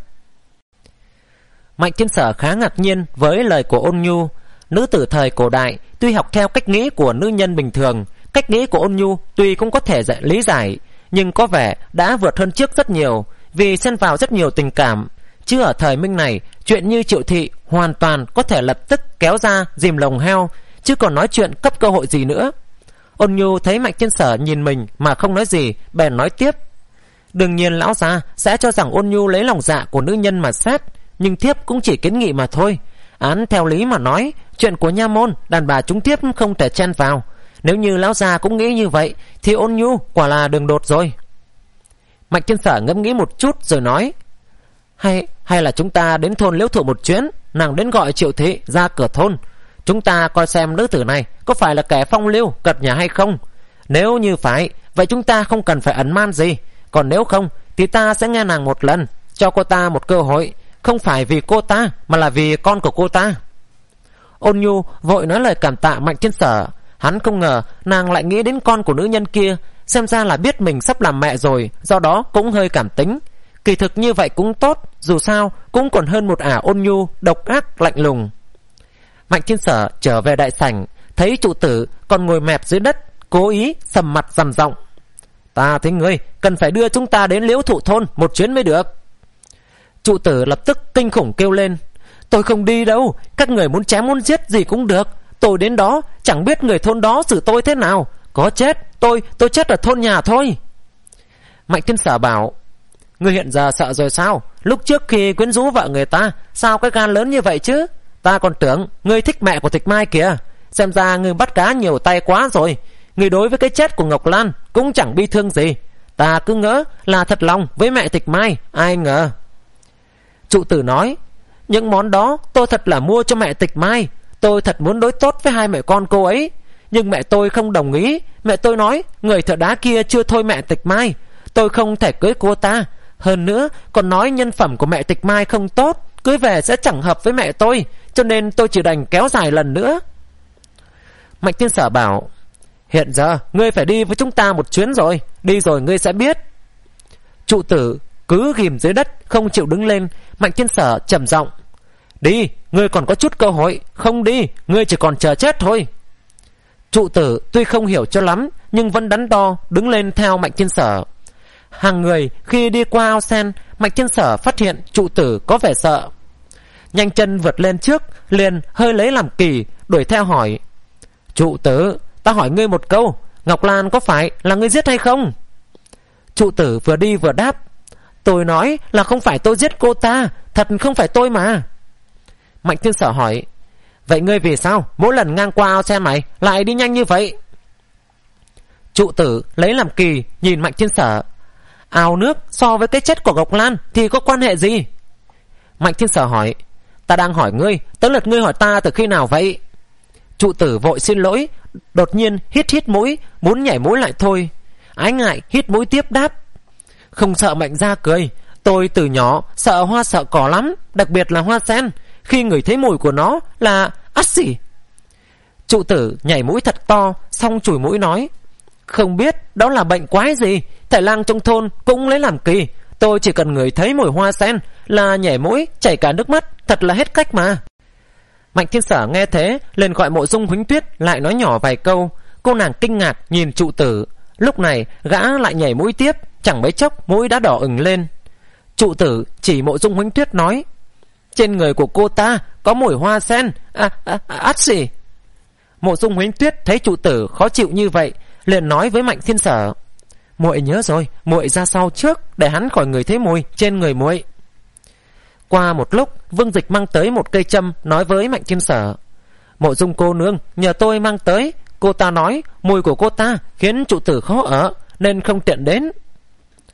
Mạnh Thiên Sở khá ngạc nhiên với lời của Ôn Nhu. Nữ tử thời cổ đại tuy học theo cách nghĩ của nữ nhân bình thường, cách nghĩ của Ôn Nhu tuy cũng có thể dạy lý giải, nhưng có vẻ đã vượt hơn trước rất nhiều, vì xen vào rất nhiều tình cảm. Chứ ở thời Minh này, chuyện như Triệu thị hoàn toàn có thể lập tức kéo ra dìm lồng heo, chứ còn nói chuyện cấp cơ hội gì nữa. Ôn Nhu thấy Mạnh Thiên Sở nhìn mình mà không nói gì, bèn nói tiếp. Đương nhiên lão gia sẽ cho rằng Ôn Nhu lấy lòng dạ của nữ nhân mà xét, nhưng thiếp cũng chỉ kiến nghị mà thôi. Án theo lý mà nói, chuyện của nha môn, đàn bà chúng thiếp không thể chen vào. Nếu như lão gia cũng nghĩ như vậy, thì Ôn Nhu quả là đường đột rồi. Mạnh Thiên Sở ngẫm nghĩ một chút rồi nói, Hay hay là chúng ta đến thôn Liễu Thụ một chuyến, nàng đến gọi Triệu thị ra cửa thôn. Chúng ta coi xem nữ tử này có phải là kẻ phong lưu cật nhà hay không. Nếu như phải, vậy chúng ta không cần phải ẩn man gì. Còn nếu không thì ta sẽ nghe nàng một lần, cho cô ta một cơ hội, không phải vì cô ta mà là vì con của cô ta. Ôn Nhu vội nói lời cảm tạ Mạnh Thiên Sở. Hắn không ngờ nàng lại nghĩ đến con của nữ nhân kia, xem ra là biết mình sắp làm mẹ rồi, do đó cũng hơi cảm tính. Kỳ thực như vậy cũng tốt, dù sao cũng còn hơn một ả Ôn Nhu độc ác lạnh lùng. Mạnh Thiên Sở trở về đại sảnh, thấy trụ tử còn ngồi mẹp dưới đất, cố ý sầm mặt dằn giọng. Ta thấy ngươi cần phải đưa chúng ta đến Liễu Thụ thôn một chuyến mới được. Trụ tử lập tức kinh khủng kêu lên. Tôi không đi đâu, các người muốn chém muốn giết gì cũng được. Tôi đến đó chẳng biết người thôn đó xử tôi thế nào, có chết tôi tôi chết ở thôn nhà thôi. Mạnh Thiên Sở bảo, ngươi hiện giờ sợ rồi sao? Lúc trước khi quyến rũ vợ người ta, sao cái gan lớn như vậy chứ? Ta còn tưởng ngươi thích mẹ của Tịch Mai kìa. Xem ra ngươi bắt cá nhiều tay quá rồi. Ngươi đối với cái chết của Ngọc Lan cũng chẳng bi thương gì. Ta cứ ngỡ là thật lòng với mẹ Tịch Mai, ai ngờ. Trụ tử nói, những món đó tôi thật là mua cho mẹ Tịch Mai. Tôi thật muốn đối tốt với hai mẹ con cô ấy, nhưng mẹ tôi không đồng ý. Mẹ tôi nói người thợ đá kia chưa thôi mẹ Tịch Mai, tôi không thể cưới cô ta. Hơn nữa còn nói nhân phẩm của mẹ Tịch Mai không tốt, cưới về sẽ chẳng hợp với mẹ tôi, cho nên tôi chỉ đành kéo dài lần nữa. Mạnh Thiên Sở bảo, hiện giờ ngươi phải đi với chúng ta một chuyến rồi, đi rồi ngươi sẽ biết. Trụ tử cứ ghim dưới đất không chịu đứng lên. Mạnh Thiên Sở trầm giọng, đi, ngươi còn có chút cơ hội, không đi ngươi chỉ còn chờ chết thôi. Trụ tử tuy không hiểu cho lắm, nhưng vẫn đắn đo đứng lên theo Mạnh Thiên Sở. Hàng người khi đi qua ao sen, Mạnh Thiên Sở phát hiện trụ tử có vẻ sợ, nhanh chân vượt lên trước, liền hơi lấy làm kỳ, đuổi theo hỏi, trụ tử, ta hỏi ngươi một câu, Ngọc Lan có phải là ngươi giết hay không? Trụ tử vừa đi vừa đáp, tôi nói là không phải tôi giết cô ta, thật không phải tôi mà. Mạnh Thiên Sở hỏi, vậy ngươi vì sao mỗi lần ngang qua ao sen này lại đi nhanh như vậy? Trụ tử lấy làm kỳ nhìn Mạnh Thiên Sở, ao nước so với cái chết của Ngọc Lan thì có quan hệ gì? Mạnh Thiên Sở hỏi, ta đang hỏi ngươi, tới lượt ngươi hỏi ta từ khi nào vậy? Trụ tử vội xin lỗi, đột nhiên hít hít mũi, muốn nhảy mũi lại thôi. Ái ngại hít mũi tiếp đáp, không sợ Mạnh gia cười, tôi từ nhỏ sợ hoa sợ cỏ lắm, đặc biệt là hoa sen, khi ngửi thấy mùi của nó là ắt xỉ. Trụ tử nhảy mũi thật to, xong chùi mũi nói, không biết đó là bệnh quái gì, thầy lang trong thôn cũng lấy làm kỳ, tôi chỉ cần ngửi thấy mùi hoa sen là nhảy mũi chảy cả nước mắt, thật là hết cách mà. Mạnh Thiên Sở nghe thế liền gọi Mộ Dung Huỳnh Tuyết lại nói nhỏ vài câu. Cô nàng kinh ngạc nhìn trụ tử, lúc này gã lại nhảy mũi tiếp, chẳng mấy chốc mũi đã đỏ ửng lên. Trụ tử chỉ Mộ Dung Huỳnh Tuyết nói, trên người của cô ta có mùi hoa sen, à, à, à, át xì. Mộ Dung Huỳnh Tuyết thấy trụ tử khó chịu như vậy, liền nói với Mạnh Thiên Sở, muội nhớ rồi, muội ra sau trước để hắn khỏi người thấy mùi trên người muội. Qua một lúc, Vương Dịch mang tới một cây châm, nói với Mạnh Thiên Sở, Mộ Dung cô nương nhờ tôi mang tới, cô ta nói mùi của cô ta khiến trụ tử khó ở nên không tiện đến.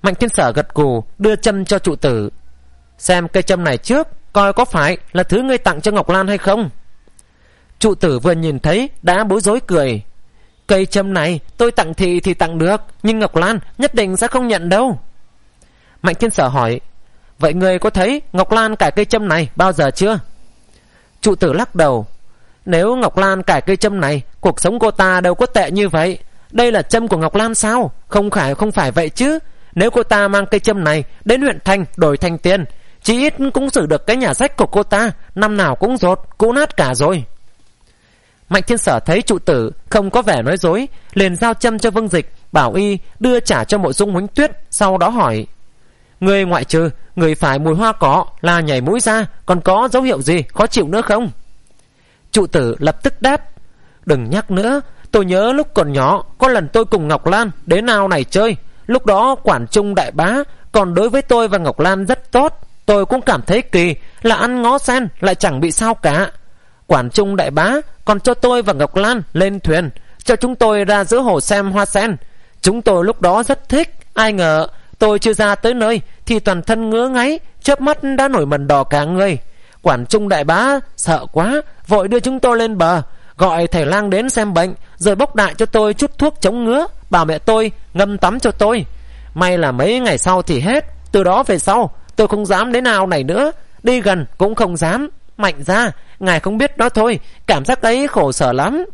Mạnh Thiên Sở gật gù, đưa châm cho trụ tử. Xem cây châm này trước, coi có phải là thứ ngươi tặng cho Ngọc Lan hay không. Trụ tử vừa nhìn thấy đã bối rối cười. Cây châm này tôi tặng thị thì tặng được, nhưng Ngọc Lan nhất định sẽ không nhận đâu. Mạnh Thiên Sở hỏi, vậy ngươi có thấy Ngọc Lan cài cây châm này bao giờ chưa? Trụ tử lắc đầu. Nếu Ngọc Lan cài cây châm này, cuộc sống cô ta đâu có tệ như vậy. Đây là châm của Ngọc Lan sao? Không phải không phải vậy chứ. Nếu cô ta mang cây châm này đến huyện thành đổi thành tiền, chỉ ít cũng giữ được cái nhà sách của cô ta, năm nào cũng rột, cũ nát cả rồi. Mạnh Thiên Sở thấy trụ tử không có vẻ nói dối, liền giao châm cho Vương Dịch, bảo y đưa trả cho Mộ Dung Huánh Tuyết. Sau đó hỏi, người ngoại trừ người phải mùi hoa cỏ là nhảy mũi ra, còn có dấu hiệu gì khó chịu nữa không? Trụ tử lập tức đáp, đừng nhắc nữa. Tôi nhớ lúc còn nhỏ, có lần tôi cùng Ngọc Lan đến ao này chơi. Lúc đó quản trung đại bá còn đối với tôi và Ngọc Lan rất tốt. Tôi cũng cảm thấy kỳ là ăn ngó sen lại chẳng bị sao cả. Quản trung đại bá còn cho tôi và Ngọc Lan lên thuyền, cho chúng tôi ra giữa hồ xem hoa sen. Chúng tôi lúc đó rất thích. Ai ngờ tôi chưa ra tới nơi thì toàn thân ngứa ngáy, chớp mắt đã nổi mẩn đỏ cả người. Quản trung đại bá sợ quá, vội đưa chúng tôi lên bờ, gọi thầy lang đến xem bệnh, rồi bốc đại cho tôi chút thuốc chống ngứa, bảo mẹ tôi ngâm tắm cho tôi. May là mấy ngày sau thì hết. Từ đó về sau tôi không dám đến ao này nữa, đi gần cũng không dám. Mạnh ra, ngài không biết đó thôi, cảm giác ấy khổ sở lắm.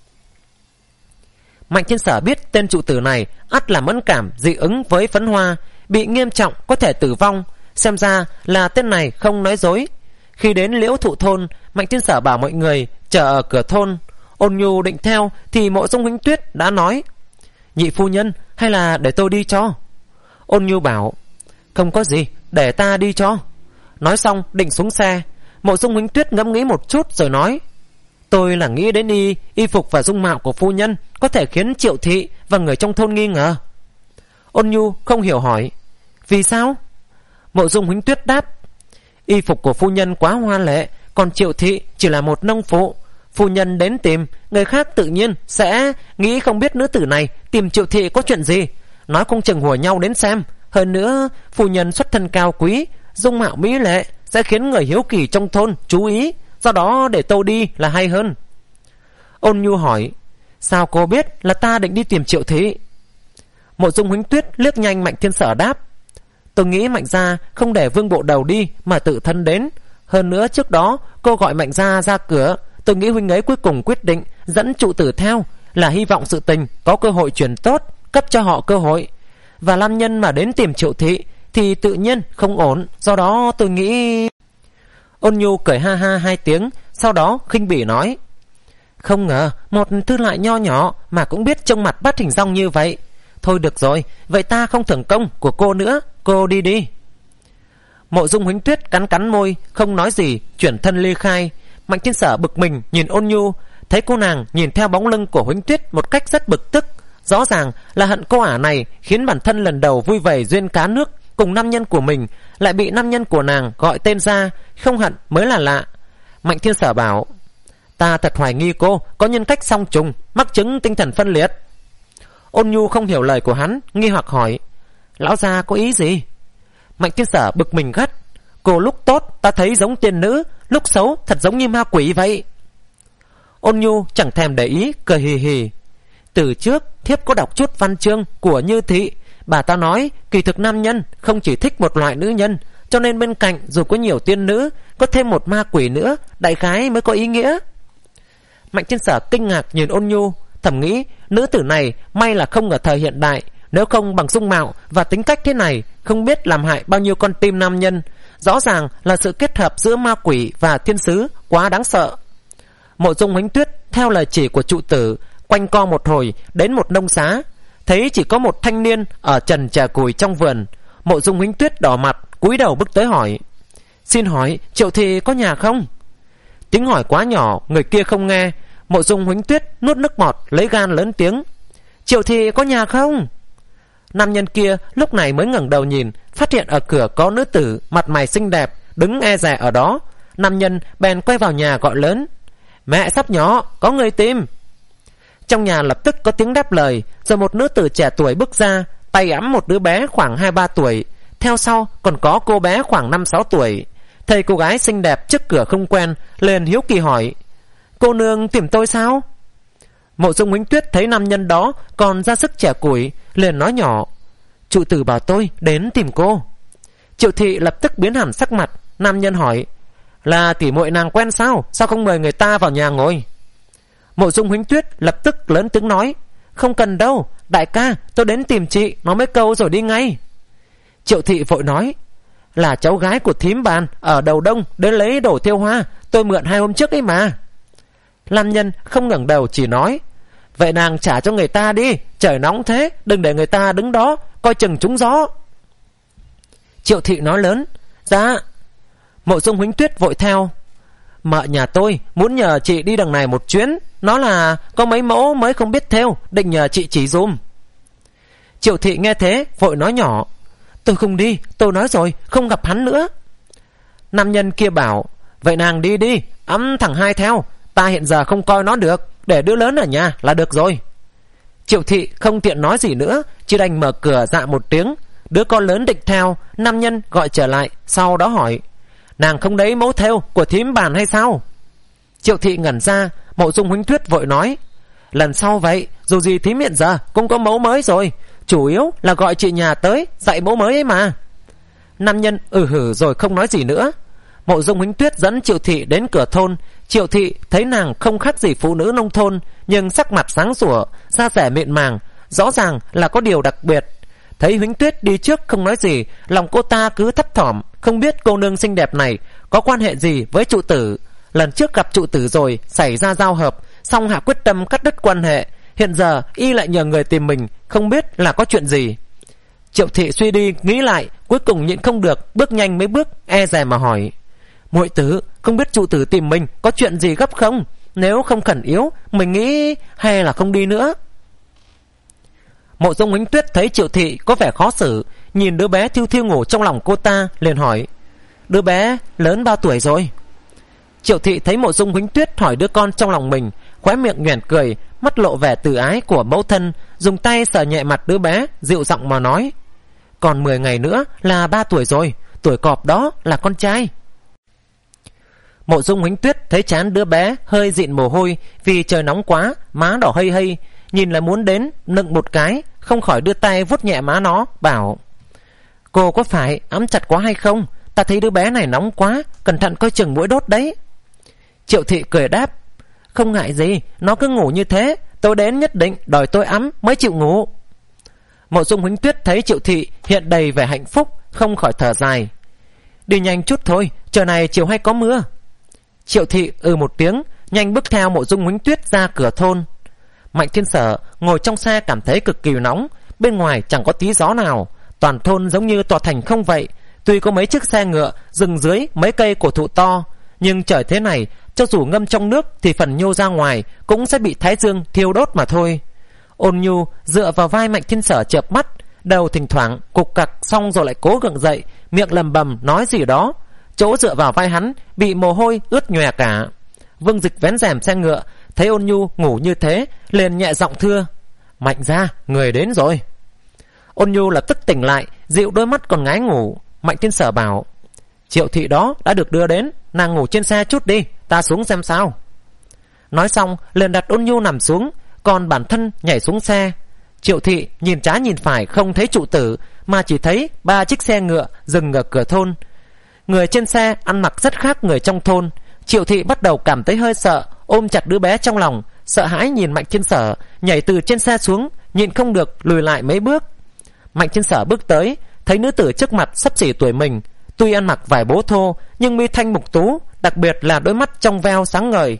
Mạnh Thiên Sở biết tên trụ tử này ắt là mẫn cảm dị ứng với phấn hoa, bị nghiêm trọng, có thể tử vong. Xem ra là tên này không nói dối. Khi đến Liễu Thụ thôn, Mạnh Thiên Sở bảo mọi người chờ ở cửa thôn. Ôn Nhu định theo thì Mộ Dung Huánh Tuyết đã nói, nhị phu nhân, hay là để tôi đi cho? Ôn Nhu bảo, không có gì, để ta đi cho. Nói xong định xuống xe. Mộ Dung Huánh Tuyết ngẫm nghĩ một chút rồi nói, tôi là nghĩ đến y y phục và dung mạo của phu nhân có thể khiến Triệu thị và người trong thôn nghi ngờ. Ôn Nhu không hiểu hỏi, vì sao? Mộ Dung Huánh Tuyết đáp, y phục của phu nhân quá hoa lệ, còn Triệu thị chỉ là một nông phụ. Phu nhân đến tìm, người khác tự nhiên sẽ nghĩ không biết nữ tử này tìm Triệu thị có chuyện gì, nói không chừng hùa nhau đến xem. Hơn nữa phu nhân xuất thân cao quý, dung mạo mỹ lệ, sẽ khiến người hiếu kỳ trong thôn chú ý. Do đó để tôi đi là hay hơn. Ôn Nhu hỏi, sao cô biết là ta định đi tìm Triệu thị? Mộ Dung Huánh Tuyết liếc nhanh Mạnh Thiên Sở đáp, tôi nghĩ Mạnh gia không để Vương Bộ Đầu đi mà tự thân đến. Hơn nữa trước đó cô gọi Mạnh gia ra cửa, tôi nghĩ huynh ấy cuối cùng quyết định dẫn trụ tử theo là hy vọng sự tình có cơ hội chuyển tốt, cấp cho họ cơ hội. Và nam nhân mà đến tìm Triệu thị thì tự nhiên không ổn. Do đó tôi nghĩ... Ôn Nhu cười ha ha hai tiếng, sau đó khinh bỉ nói, không ngờ một thư lại nho nhỏ mà cũng biết trông mặt bắt hình dong như vậy. Thôi được rồi, vậy ta không thưởng công của cô nữa, cô đi đi. Mộ Dung Huánh Tuyết cắn cắn môi, không nói gì, chuyển thân ly khai. Mạnh Thiên Sở bực mình nhìn Ôn Nhu, thấy cô nàng nhìn theo bóng lưng của Huánh Tuyết một cách rất bực tức. Rõ ràng là hận cô ả này khiến bản thân lần đầu vui vầy duyên cá nước cùng nam nhân của mình lại bị nam nhân của nàng gọi tên ra, không hận mới là lạ. Mạnh Thiên Sở bảo, ta thật hoài nghi cô có nhân cách song trùng, mắc chứng tinh thần phân liệt. Ôn Nhu không hiểu lời của hắn, nghi hoặc hỏi, lão gia có ý gì? Mạnh Thiên Sở bực mình gắt, cô lúc tốt ta thấy giống tiên nữ, lúc xấu thật giống như ma quỷ vậy. Ôn Nhu chẳng thèm để ý, cười hì hì, từ trước thiếp có đọc chút văn chương của Như Thị, bà ta nói kỳ thực nam nhân không chỉ thích một loại nữ nhân, cho nên bên cạnh dù có nhiều tiên nữ, có thêm một ma quỷ nữa, đại khái mới có ý nghĩa. Mạnh Thiên Sở kinh ngạc nhìn Ôn Nhu, thầm nghĩ nữ tử này may là không ở thời hiện đại, nếu không bằng dung mạo và tính cách thế này không biết làm hại bao nhiêu con tim nam nhân. Rõ ràng là sự kết hợp giữa ma quỷ và thiên sứ quá đáng sợ. Mộ Dung Huánh Tuyết theo lời chỉ của trụ tử quanh co một hồi đến một nông xá, thấy chỉ có một thanh niên ở trần chè củi trong vườn. Mộ Dung Huánh Tuyết đỏ mặt cúi đầu bước tới hỏi, xin hỏi Triệu thị có nhà không? Tiếng hỏi quá nhỏ, người kia không nghe. Mộ Dung Huánh Tuyết nuốt nước bọt lấy gan lớn tiếng, Triệu thị có nhà không? Nam nhân kia lúc này mới ngẩng đầu nhìn, phát hiện ở cửa có nữ tử mặt mày xinh đẹp đứng e dè ở đó. Nam nhân bèn quay vào nhà gọi lớn, mẹ sắp nhỏ, có người tìm. Trong nhà lập tức có tiếng đáp lời, rồi một nữ tử trẻ tuổi bước ra, tay ẵm một đứa bé khoảng hai ba tuổi, theo sau còn có cô bé khoảng năm sáu tuổi. Thấy cô gái xinh đẹp trước cửa không quen, liền hiếu kỳ hỏi: cô nương tìm tôi sao? Mộ Dung Huỳnh Tuyết thấy nam nhân đó còn ra sức trẻ củi, liền nói nhỏ: trụ tử bảo tôi đến tìm cô. Triệu thị lập tức biến hẳn sắc mặt. Nam nhân hỏi: là tỉ muội nàng quen sao? Sao không mời người ta vào nhà ngồi? Mộ Dung Huỳnh Tuyết lập tức lớn tiếng nói: không cần đâu, đại ca, tôi đến tìm chị, nói mấy câu rồi đi ngay. Triệu thị vội nói: là cháu gái của thím Bàn ở đầu đông đến lấy đồ thiêu hoa, tôi mượn hai hôm trước ấy mà. Nam nhân không ngẩng đầu chỉ nói: vậy nàng trả cho người ta đi, trời nóng thế, đừng để người ta đứng đó coi chừng trúng gió. Triệu thị nói lớn: dạ. Mộ Dung Huỳnh Tuyết vội theo: mợ nhà tôi muốn nhờ chị đi đằng này một chuyến, nó là có mấy mẫu mới không biết thêu, định nhờ chị chỉ dùm. Triệu thị nghe thế vội nói nhỏ: tôi không đi, tôi nói rồi, không gặp hắn nữa. Nam nhân kia bảo: vậy nàng đi đi, ẵm thằng hai theo, ta hiện giờ không coi nó được, để đứa lớn ở nhà là được rồi. Triệu thị không tiện nói gì nữa, chỉ đành mở cửa dạ một tiếng. Đứa con lớn định theo, nam nhân gọi trở lại, sau đó hỏi: nàng không đấy mẫu thêu của thím Bàn hay sao? Triệu thị ngẩn ra. Mộ Dung Huỳnh Tuyết vội nói: lần sau vậy, dù gì thím hiện giờ cũng có mẫu mới rồi, chủ yếu là gọi chị nhà tới dạy mẫu mới ấy mà. Nam nhân ừ hử rồi không nói gì nữa. Mộ Dung Huỳnh Tuyết dẫn Triệu thị đến cửa thôn. Triệu thị thấy nàng không khác gì phụ nữ nông thôn, nhưng sắc mặt sáng sủa, da dẻ mịn màng, rõ ràng là có điều đặc biệt. Thấy Huỳnh Tuyết đi trước không nói gì, lòng cô ta cứ thấp thỏm, không biết cô nương xinh đẹp này có quan hệ gì với trụ tử. Lần trước gặp trụ tử rồi xảy ra giao hợp, song hạ quyết tâm cắt đứt quan hệ, hiện giờ y lại nhờ người tìm mình, không biết là có chuyện gì. Triệu thị suy đi nghĩ lại, cuối cùng nhịn không được, bước nhanh mấy bước e dè mà hỏi: muội tử, không biết trụ tử tìm mình có chuyện gì gấp không? Nếu không khẩn yếu, mình nghĩ hay là không đi nữa. Mộ Dung Huỳnh Tuyết thấy Triệu thị có vẻ khó xử, nhìn đứa bé thiêu thiêu ngủ trong lòng cô ta, liền hỏi: đứa bé lớn bao tuổi rồi? Triệu thị thấy Mộ Dung Huỳnh Tuyết hỏi đứa con trong lòng mình, khóe miệng nhoẻn cười, mắt lộ vẻ từ ái của mẫu thân, dùng tay sờ nhẹ mặt đứa bé, dịu giọng mà nói: còn mười ngày nữa là ba tuổi rồi, tuổi cọp đó là con trai. Mộ Dung Huỳnh Tuyết thấy trán đứa bé hơi dịn mồ hôi vì trời nóng quá, má đỏ hây hây, nhìn là muốn đến nựng một cái, không khỏi đưa tay vuốt nhẹ má nó, bảo: cô có phải ấm chặt quá hay không? Ta thấy đứa bé này nóng quá, cẩn thận coi chừng mũi đốt đấy. Triệu thị cười đáp: không ngại gì, nó cứ ngủ như thế, tôi đến nhất định đòi tôi ấm mới chịu ngủ. Mộ Dung Huỳnh Tuyết thấy Triệu thị hiện đầy vẻ hạnh phúc, không khỏi thở dài: đi nhanh chút thôi, trời này chiều hay có mưa. Triệu thị ừ một tiếng, nhanh bước theo Mộ Dung Huỳnh Tuyết ra cửa thôn. Mạnh Thiên Sở ngồi trong xe cảm thấy cực kỳ nóng, bên ngoài chẳng có tí gió nào, toàn thôn giống như tòa thành không vậy. Tuy có mấy chiếc xe ngựa dừng dưới mấy cây cổ thụ to, nhưng trời thế này, cho dù ngâm trong nước thì phần nhô ra ngoài cũng sẽ bị thái dương thiêu đốt mà thôi. Ôn Nhu dựa vào vai Mạnh Thiên Sở chợp mắt, đầu thỉnh thoảng cục cặc, xong rồi lại cố gượng dậy, miệng lầm bầm nói gì đó. Chỗ dựa vào vai hắn bị mồ hôi ướt nhòe cả. Vương Dịch vén rèm xe ngựa, thấy Ôn Nhu ngủ như thế, liền nhẹ giọng thưa: Mạnh gia, người đến rồi. Ôn Nhu lập tức tỉnh lại, dịu đôi mắt còn ngái ngủ. Mạnh Thiên Sở bảo: Triệu thị đó đã được đưa đến, nàng ngủ trên xe chút đi, ta xuống xem sao. Nói xong liền đặt Ôn Nhu nằm xuống, còn bản thân nhảy xuống xe. Triệu thị nhìn trái nhìn phải không thấy trụ tử, mà chỉ thấy ba chiếc xe ngựa dừng ở cửa thôn. Người trên xe ăn mặc rất khác người trong thôn. Triệu thị bắt đầu cảm thấy hơi sợ, ôm chặt đứa bé trong lòng, sợ hãi nhìn Mạnh Thiên Sở nhảy từ trên xe xuống, nhịn không được lùi lại mấy bước. Mạnh Thiên Sở bước tới, thấy nữ tử trước mặt xấp xỉ tuổi mình, tuy ăn mặc vải bố thô nhưng mi thanh mục tú, đặc biệt là đôi mắt trong veo sáng ngời,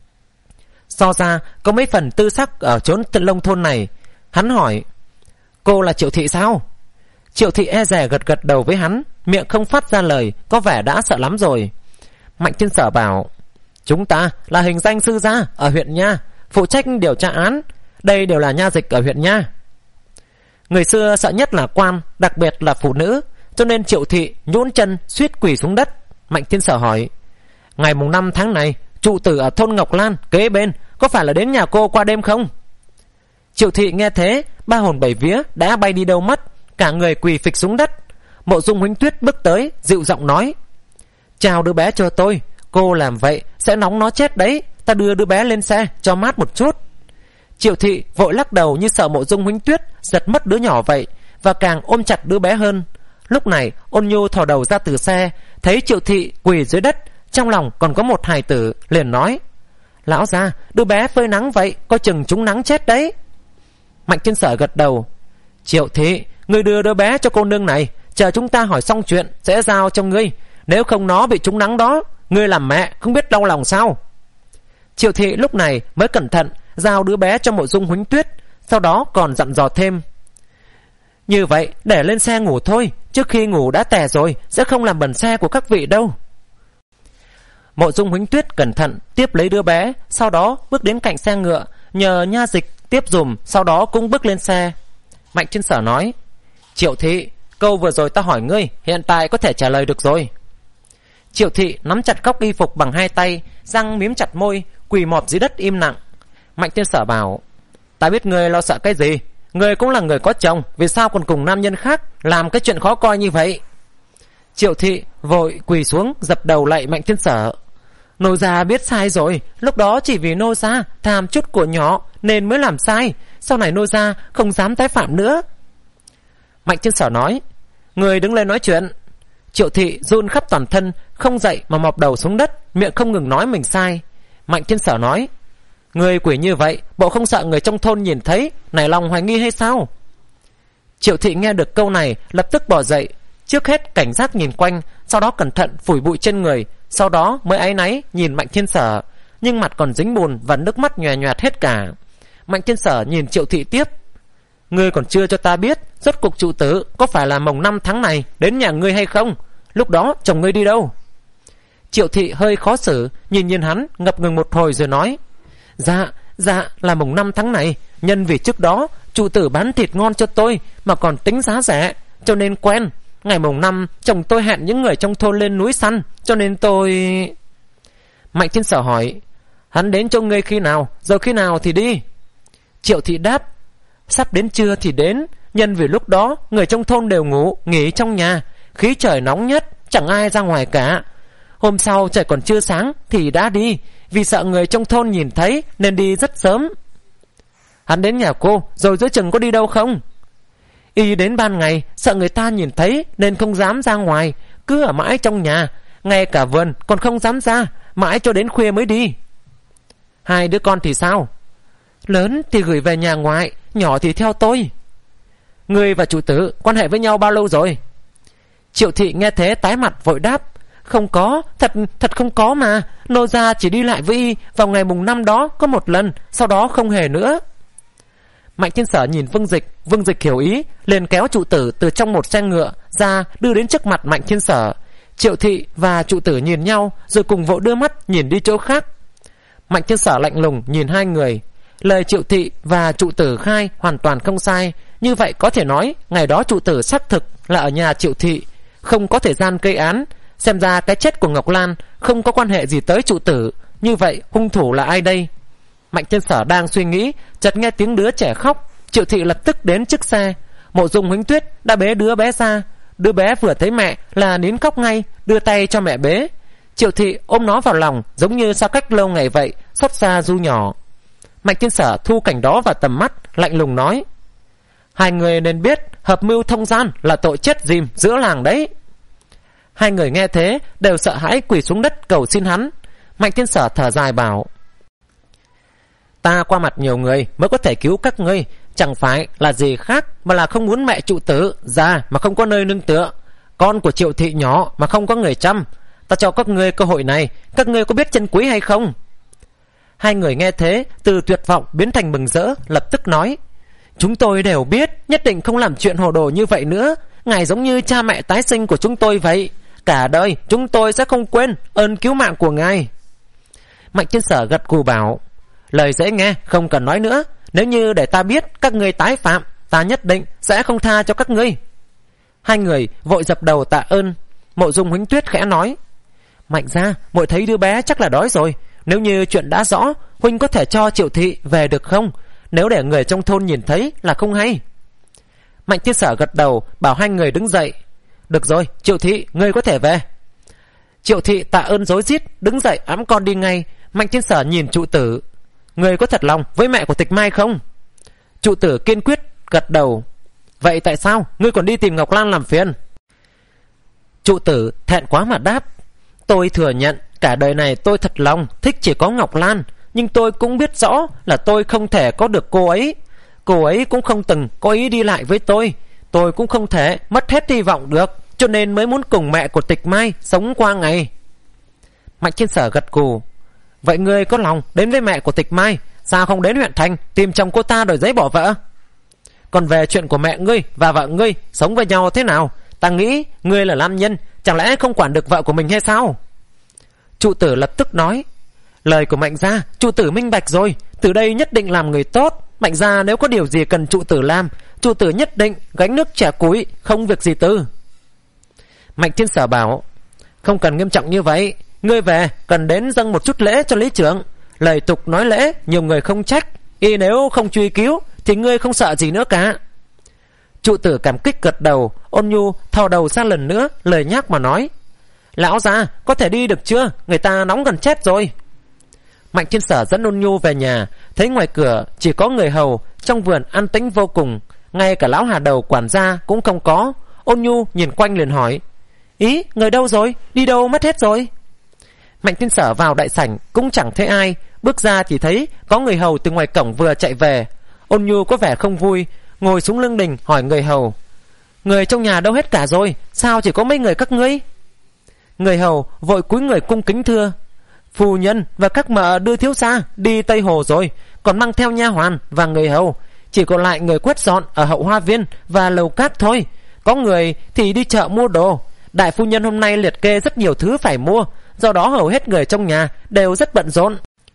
so ra có mấy phần tư sắc ở chốn Tân Long thôn này. Hắn hỏi: Cô là Triệu thị sao? Triệu thị e dè gật gật đầu với hắn, miệng không phát ra lời, có vẻ đã sợ lắm rồi. Mạnh Thiên Sở bảo: Chúng ta là hình danh sư gia ở huyện Nha, phụ trách điều tra án, đây đều là nha dịch ở huyện Nha. Người xưa sợ nhất là quan, đặc biệt là phụ nữ, cho nên Triệu thị nhũn chân suýt quỳ xuống đất. Mạnh Thiên Sở hỏi: Ngày mùng năm tháng này, trụ tử ở thôn Ngọc Lan kế bên có phải là đến nhà cô qua đêm không? Triệu Thị nghe thế, ba hồn bảy vía đã bay đi đâu mất, cả người quỳ phịch xuống đất. Mộ Dung Huỳnh Tuyết bước tới, dịu giọng nói: "Chào đứa bé cho tôi, cô làm vậy sẽ nóng nó chết đấy, ta đưa đứa bé lên xe cho mát một chút." Triệu Thị vội lắc đầu như sợ Mộ Dung Huỳnh Tuyết giật mất đứa nhỏ vậy, và càng ôm chặt đứa bé hơn. Lúc này Ôn Nhu thò đầu ra từ xe, thấy Triệu Thị quỳ dưới đất, trong lòng còn có một hài tử, liền nói: "Lão gia, đứa bé phơi nắng vậy, coi chừng trúng nắng chết đấy." Mạnh Thiên Sở gật đầu: "Triệu Thị, ngươi đưa đứa bé cho cô nương này, chờ chúng ta hỏi xong chuyện sẽ giao cho ngươi, nếu không nó bị trúng nắng đó, ngươi làm mẹ không biết đau lòng sao." Triệu Thị lúc này mới cẩn thận giao đứa bé cho Mộ Dung Huỳnh Tuyết, sau đó còn dặn dò thêm: "Như vậy để lên xe ngủ thôi, trước khi ngủ đã tè rồi, sẽ không làm bẩn xe của các vị đâu." Mộ Dung Huỳnh Tuyết cẩn thận tiếp lấy đứa bé, sau đó bước đến cạnh xe ngựa, nhờ nha dịch tiếp dùm, sau đó cũng bước lên xe. Mạnh Thiên Sở nói: "Triệu Thị, câu vừa rồi ta hỏi ngươi, hiện tại có thể trả lời được rồi." Triệu Thị nắm chặt góc y phục bằng hai tay, răng miếm chặt môi, quỳ mọp dưới đất im lặng. Mạnh Thiên Sở bảo: "Ta biết ngươi lo sợ cái gì, ngươi cũng là người có chồng, vì sao còn cùng nam nhân khác làm cái chuyện khó coi như vậy?" Triệu Thị vội quỳ xuống dập đầu lạy Mạnh Thiên Sở: "Nô gia biết sai rồi, lúc đó chỉ vì nô gia tham chút của nhỏ nên mới làm sai, sau này nô gia không dám tái phạm nữa." Mạnh Thiên Sở nói: "Người đứng lên nói chuyện." Triệu Thị run khắp toàn thân, không dậy mà mọp đầu xuống đất, miệng không ngừng nói mình sai. Mạnh Thiên Sở nói: "Người quỷ như vậy, bộ không sợ người trong thôn nhìn thấy nảy lòng hoài nghi hay sao?" Triệu Thị nghe được câu này lập tức bỏ dậy, trước hết cảnh giác nhìn quanh, sau đó cẩn thận phủi bụi trên người, sau đó mới áy náy nhìn Mạnh Thiên Sở, nhưng mặt còn dính bùn và nước mắt nhòe nhòe hết cả. Mạnh Thiên Sở nhìn Triệu Thị tiếp: "Ngươi còn chưa cho ta biết rốt cuộc trụ tử có phải là mồng năm tháng này đến nhà ngươi hay không? Lúc đó chồng ngươi đi đâu?" Triệu Thị hơi khó xử, nhìn nhìn hắn ngập ngừng một hồi rồi nói: Dạ, dạ là mồng năm tháng này, nhân vì trước đó chủ tử bán thịt ngon cho tôi mà còn tính giá rẻ, cho nên quen. Ngày mồng năm chồng tôi hẹn những người trong thôn lên núi săn, cho nên tôi..." Mạnh Thiên Sở hỏi: "Hắn đến cho ngươi khi nào, rồi khi nào thì đi?" Triệu Thị đáp: "Sắp đến trưa thì đến, nhân vì lúc đó người trong thôn đều ngủ nghỉ trong nhà, khí trời nóng nhất, chẳng ai ra ngoài cả. Hôm sau trời còn chưa sáng thì đã đi, vì sợ người trong thôn nhìn thấy nên đi rất sớm." "Hắn đến nhà cô rồi giữa chừng có đi đâu không?" "Y đến ban ngày sợ người ta nhìn thấy nên không dám ra ngoài, cứ ở mãi trong nhà, ngay cả vườn còn không dám ra, mãi cho đến khuya mới đi." "Hai đứa con thì sao?" "Lớn thì gửi về nhà ngoại, nhỏ thì theo tôi." "Ngươi và chủ tử quan hệ với nhau bao lâu rồi?" Triệu Thị nghe thế tái mặt vội đáp: "Không có, thật thật không có mà, nô gia chỉ đi lại với y vào ngày mùng năm đó có một lần, sau đó không hề nữa." Mạnh Thiên Sở nhìn Vương Dịch, Vương Dịch hiểu ý, liền kéo trụ tử từ trong một xe ngựa ra đưa đến trước mặt Mạnh Thiên Sở. Triệu Thị và trụ tử nhìn nhau rồi cùng vội đưa mắt nhìn đi chỗ khác. Mạnh Thiên Sở lạnh lùng nhìn hai người. Lời Triệu Thị và trụ tử khai hoàn toàn không sai, như vậy có thể nói ngày đó trụ tử xác thực là ở nhà Triệu Thị, không có thời gian gây án. Xem ra cái chết của Ngọc Lan không có quan hệ gì tới trụ tử, như vậy hung thủ là ai đây? Mạnh Thiên Sở đang suy nghĩ, chợt nghe tiếng đứa trẻ khóc. Triệu Thị lập tức đến trước xe. Mộ Dung Huỳnh Tuyết đã bế đứa bé ra. Đứa bé vừa thấy mẹ là nín khóc ngay, đưa tay cho mẹ bế. Triệu Thị ôm nó vào lòng giống như xa cách lâu ngày vậy, xót xa ru nhỏ. Mạnh Thiên Sở thu cảnh đó vào tầm mắt, lạnh lùng nói: "Hai người nên biết hợp mưu thông gian là tội chết dìm giữa làng đấy." Hai người nghe thế đều sợ hãi quỳ xuống đất cầu xin hắn. Mạnh Thiên Sở thở dài bảo: "Ta qua mặt nhiều người mới có thể cứu các ngươi, chẳng phải là gì khác mà là không muốn mẹ trụ tử già mà không có nơi nương tựa, con của Triệu Thị nhỏ mà không có người chăm. Ta cho các ngươi cơ hội này, các ngươi có biết trân quý hay không?" Hai người nghe thế từ tuyệt vọng biến thành mừng rỡ, lập tức nói: "Chúng tôi đều biết, nhất định không làm chuyện hồ đồ như vậy nữa. Ngài giống như cha mẹ tái sinh của chúng tôi vậy, cả đời chúng tôi sẽ không quên ơn cứu mạng của ngài." Mạnh Thiên Sở gật gù bảo: "Lời dễ nghe, không cần nói nữa. Nếu như để ta biết các ngươi tái phạm, ta nhất định sẽ không tha cho các ngươi." Hai người vội dập đầu tạ ơn. Mộ Dung Huỳnh Tuyết khẽ nói: "Mạnh gia, muội thấy đứa bé chắc là đói rồi. Nếu như chuyện đã rõ, huynh có thể cho Triệu Thị về được không? nếu để người trong thôn nhìn thấy là không hay. Mạnh Thiên Sở gật đầu, bảo hai người đứng dậy. Được rồi, Triệu thị, ngươi có thể về. Triệu thị tạ ơn rối rít, đứng dậy ẵm con đi ngay. Mạnh Thiên Sở nhìn trụ tử. Ngươi có thật lòng với mẹ của Tịch Mai không? Trụ tử kiên quyết gật đầu. Vậy tại sao ngươi còn đi tìm Ngọc Lan làm phiền? Trụ tử thẹn quá mà đáp. Tôi thừa nhận cả đời này tôi thật lòng thích chỉ có Ngọc Lan, nhưng tôi cũng biết rõ là tôi không thể có được cô ấy. Cô ấy cũng không từng có ý đi lại với tôi. Tôi cũng không thể mất hết hy vọng được, cho nên mới muốn cùng mẹ của Tịch Mai sống qua ngày. Mạnh Thiên Sở gật gù. Vậy ngươi có lòng đến với mẹ của Tịch Mai, sao không đến huyện thành tìm chồng cô ta đổi giấy bỏ vợ? Còn về chuyện của mẹ ngươi và vợ ngươi sống với nhau thế nào, ta nghĩ ngươi là nam nhân, chẳng lẽ không quản được vợ của mình hay sao? Trụ tử lập tức nói. Lời của Mạnh gia trụ tử minh bạch rồi, từ đây nhất định làm người tốt. Mạnh gia nếu có điều gì cần trụ tử làm, trụ tử nhất định gánh nước chẻ củi, không việc gì tư. Mạnh Thiên Sở bảo. Không cần nghiêm trọng như vậy, ngươi về cần đến dâng một chút lễ cho lý trưởng. Lời tục nói lễ, nhiều người không trách, y nếu không truy cứu thì ngươi không sợ gì nữa cả. Trụ tử cảm kích gật đầu. Ôn nhu thò đầu ra lần nữa, lời nhắc mà nói. Lão gia có thể đi được chưa, người ta nóng gần chết rồi. Mạnh Thiên Sở dẫn Ôn nhu về nhà, thấy ngoài cửa chỉ có người hầu, trong vườn an tĩnh vô cùng, ngay cả lão Hà Đầu quản gia cũng không có. Ôn nhu nhìn quanh liền hỏi. Ý, người đâu rồi, đi đâu mất hết rồi? Mạnh Thiên Sở vào đại sảnh cũng chẳng thấy ai, bước ra chỉ thấy có người hầu từ ngoài cổng vừa chạy về. Ôn nhu có vẻ không vui, ngồi xuống lưng đình hỏi người hầu. Người trong nhà đâu hết cả rồi, sao chỉ có mấy người các ngươi? Người hầu vội cúi người cung kính thưa. Phu nhân và các mợ đưa thiếu gia đi Tây Hồ rồi, còn mang theo nha hoàn và người hầu. Chỉ còn lại người quét dọn ở hậu hoa viên và lầu cát thôi. Có người thì đi chợ mua đồ. Đại phu nhân hôm nay liệt kê rất nhiều thứ phải mua, do đó hầu hết người trong nhà đều rất bận rộn.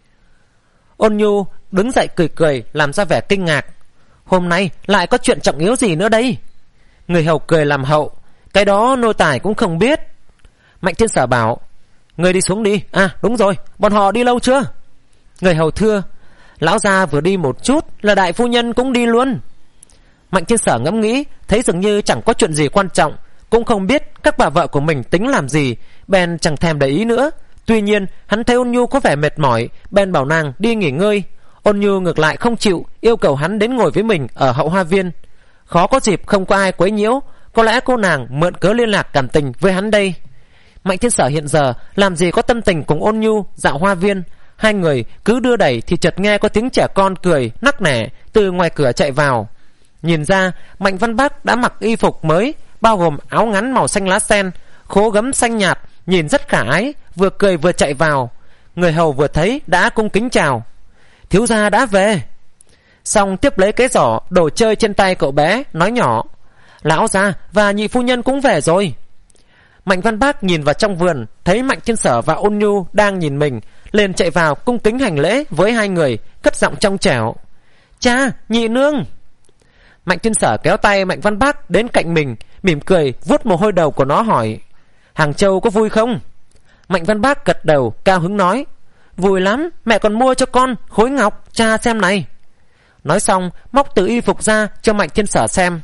Ôn nhu đứng dậy cười cười, làm ra vẻ kinh ngạc. Hôm nay lại có chuyện trọng yếu gì nữa đây? Người hầu cười làm hậu. Cái đó nô tài cũng không biết. Mạnh Thiên Sở bảo. Người đi xuống đi. À đúng rồi, bọn họ đi lâu chưa? Người hầu thưa. Lão gia vừa đi một chút là đại phu nhân cũng đi luôn. Mạnh Thiên Sở ngẫm nghĩ, thấy dường như chẳng có chuyện gì quan trọng, cũng không biết các bà vợ của mình tính làm gì, bèn chẳng thèm để ý nữa. Tuy nhiên hắn thấy Ôn nhu có vẻ mệt mỏi, bèn bảo nàng đi nghỉ ngơi. Ôn nhu ngược lại không chịu, yêu cầu hắn đến ngồi với mình ở hậu hoa viên. Khó có dịp không có ai quấy nhiễu, có lẽ cô nàng mượn cớ liên lạc cảm tình với hắn đây. Mạnh Thiên Sở hiện giờ làm gì có tâm tình cùng Ôn nhu dạo hoa viên. Hai người cứ đưa đẩy thì chợt nghe có tiếng trẻ con cười nắc nẻ từ ngoài cửa chạy vào. Nhìn ra Mạnh Văn Bác đã mặc y phục mới, bao gồm áo ngắn màu xanh lá sen, khố gấm xanh nhạt, nhìn rất khả ái, vừa cười vừa chạy vào. Người hầu vừa thấy đã cung kính chào. Thiếu gia đã về. Xong tiếp lấy cái giỏ đồ chơi trên tay cậu bé, nói nhỏ. Lão gia và nhị phu nhân cũng về rồi. Mạnh Văn Bác nhìn vào trong vườn, thấy Mạnh Thiên Sở và Ôn nhu đang nhìn mình, liền chạy vào cung kính hành lễ với hai người, cất giọng trong trẻo. Cha, nhị nương. Mạnh Thiên Sở kéo tay Mạnh Văn Bác đến cạnh mình, mỉm cười vuốt mồ hôi đầu của nó hỏi. Hàng Châu có vui không? Mạnh Văn Bác gật đầu cao hứng nói. Vui lắm, mẹ còn mua cho con khối ngọc, cha xem này. Nói xong móc từ y phục ra cho Mạnh Thiên Sở xem.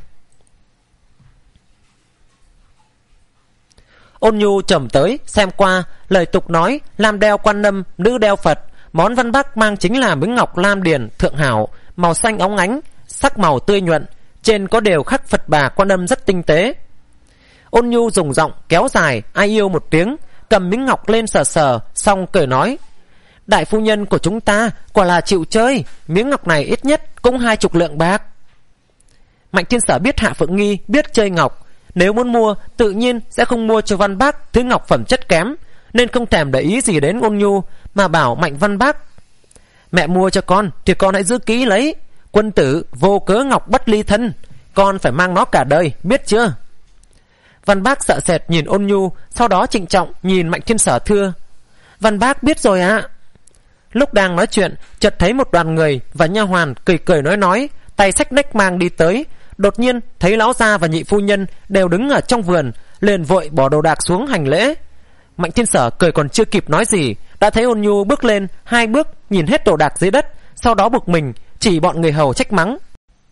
Ôn nhu trầm tới xem qua, lời tục nói làm đeo Quan Âm, nữ đeo Phật. Món Văn Bác mang chính là miếng ngọc lam điền thượng hảo, màu xanh óng ánh, sắc màu tươi nhuận, trên có đều khắc Phật Bà Quan Âm rất tinh tế. Ôn nhu dùng giọng kéo dài ai yêu một tiếng, cầm miếng ngọc lên sờ sờ, xong cười nói. Đại phu nhân của chúng ta quả là chịu chơi, miếng ngọc này ít nhất cũng hai chục lượng bạc. Mạnh Thiên Sở biết Hạ Phượng Nghi biết chơi ngọc, nếu muốn mua tự nhiên sẽ không mua cho Văn Bác thứ ngọc phẩm chất kém, nên không thèm để ý gì đến Ôn nhu, mà bảo Mạnh Văn Bác. Mẹ mua cho con thì con hãy giữ kỹ lấy, quân tử vô cớ ngọc bất ly thân, con phải mang nó cả đời, biết chưa? Văn Bác sợ sệt nhìn Ôn nhu, sau đó trịnh trọng nhìn Mạnh Thiên Sở thưa. Văn Bác biết rồi ạ. Lúc đang nói chuyện, chợt thấy một đoàn người và nha hoàn cười cười nói nói, tay xách nách mang đi tới. Đột nhiên thấy lão gia và nhị phu nhân đều đứng ở trong vườn, liền vội bỏ đồ đạc xuống hành lễ. Mạnh Thiên Sở cười còn chưa kịp nói gì, đã thấy Ôn nhu bước lên hai bước, nhìn hết đồ đạc dưới đất, sau đó bực mình chỉ bọn người hầu trách mắng.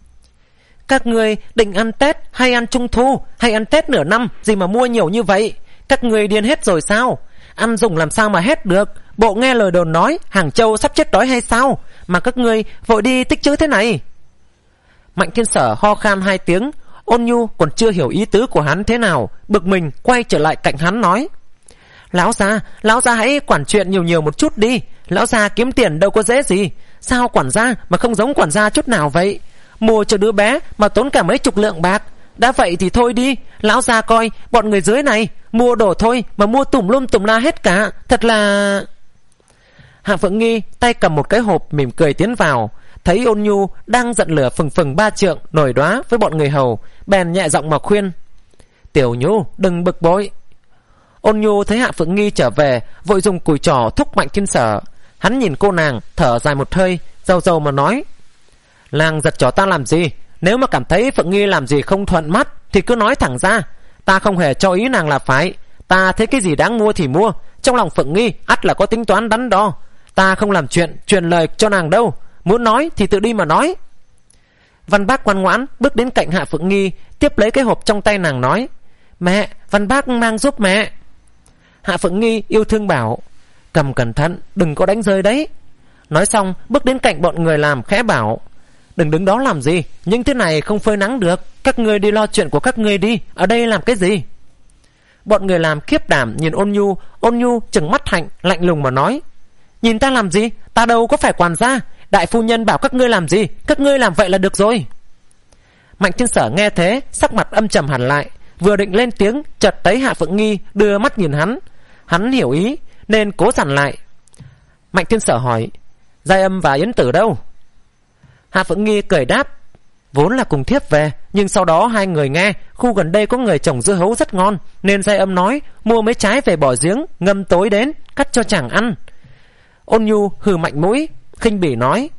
Các ngươi định ăn Tết hay ăn Trung Thu hay ăn Tết nửa năm gì mà mua nhiều như vậy? Các ngươi điên hết rồi sao? Ăn dùng làm sao mà hết được? Bộ nghe lời đồn nói Hàng Châu sắp chết đói hay sao mà các ngươi vội đi tích trữ thế này? Mạnh Thiên Sở ho khan hai tiếng. Ôn Nhu còn chưa hiểu ý tứ của hắn thế nào, bực mình quay trở lại cạnh hắn nói: Lão gia, lão gia hãy quản chuyện nhiều nhiều một chút đi. Lão gia kiếm tiền đâu có dễ gì. Sao quản gia mà không giống quản gia chút nào vậy? Mua cho đứa bé mà tốn cả mấy chục lượng bạc. Đã vậy thì thôi đi. Lão gia coi bọn người dưới này mua đồ thôi mà mua tùm lum tùm la hết cả. Thật là... Hạ Phượng Nghi tay cầm một cái hộp mỉm cười tiến vào, thấy Ôn Nhu đang giận lửa phừng phừng ba trượng nổi đoá với bọn người hầu, bèn nhẹ giọng mà khuyên: Tiểu Nhu đừng bực bội. Ôn Nhu thấy Hạ Phượng Nghi trở về, vội dùng cùi trỏ thúc Mạnh Thiên Sở. Hắn nhìn cô nàng thở dài một hơi, rầu rầu mà nói: Nàng giật trỏ ta làm gì? Nếu mà cảm thấy Phượng Nghi làm gì không thuận mắt thì cứ nói thẳng ra. Ta không hề cho ý nàng là phải. Ta thấy cái gì đáng mua thì mua. Trong lòng Phượng Nghi ắt là có tính toán đắn đo. Ta không làm chuyện truyền lời cho nàng đâu. Muốn nói thì tự đi mà nói. Văn Bác ngoan ngoãn bước đến cạnh Hạ Phượng Nghi, tiếp lấy cái hộp trong tay nàng nói: Mẹ, Văn Bác mang giúp mẹ. Hạ Phượng Nghi yêu thương bảo: Cầm cẩn thận, đừng có đánh rơi đấy. Nói xong bước đến cạnh bọn người làm khẽ bảo: Đừng đứng đó làm gì, những thứ này không phơi nắng được. Các ngươi đi lo chuyện của các ngươi đi, ở đây làm cái gì? Bọn người làm khiếp đảm nhìn Ôn Nhu. Ôn Nhu trừng mắt Hạnh lạnh lùng mà nói: Nhìn ta làm gì? Ta đâu có phải quản gia. Đại phu nhân bảo các ngươi làm gì, các ngươi làm vậy là được rồi. Mạnh Thiên Sở nghe thế, sắc mặt âm trầm hẳn lại, vừa định lên tiếng, chợt thấy Hạ Phượng Nghi đưa mắt nhìn hắn. Hắn hiểu ý nên cố dằn lại. Mạnh Thiên Sở hỏi: Giai Âm và Yến Tử đâu? Hạ Phượng Nghi cười đáp: Vốn là cùng thiếp về, nhưng sau đó hai người nghe khu gần đây có người trồng dưa hấu rất ngon, nên Giai Âm nói mua mấy trái về bỏ giếng, ngâm tối đến cắt cho chàng ăn. Ôn Nhu hừ mạnh mũi, khinh bỉ nói: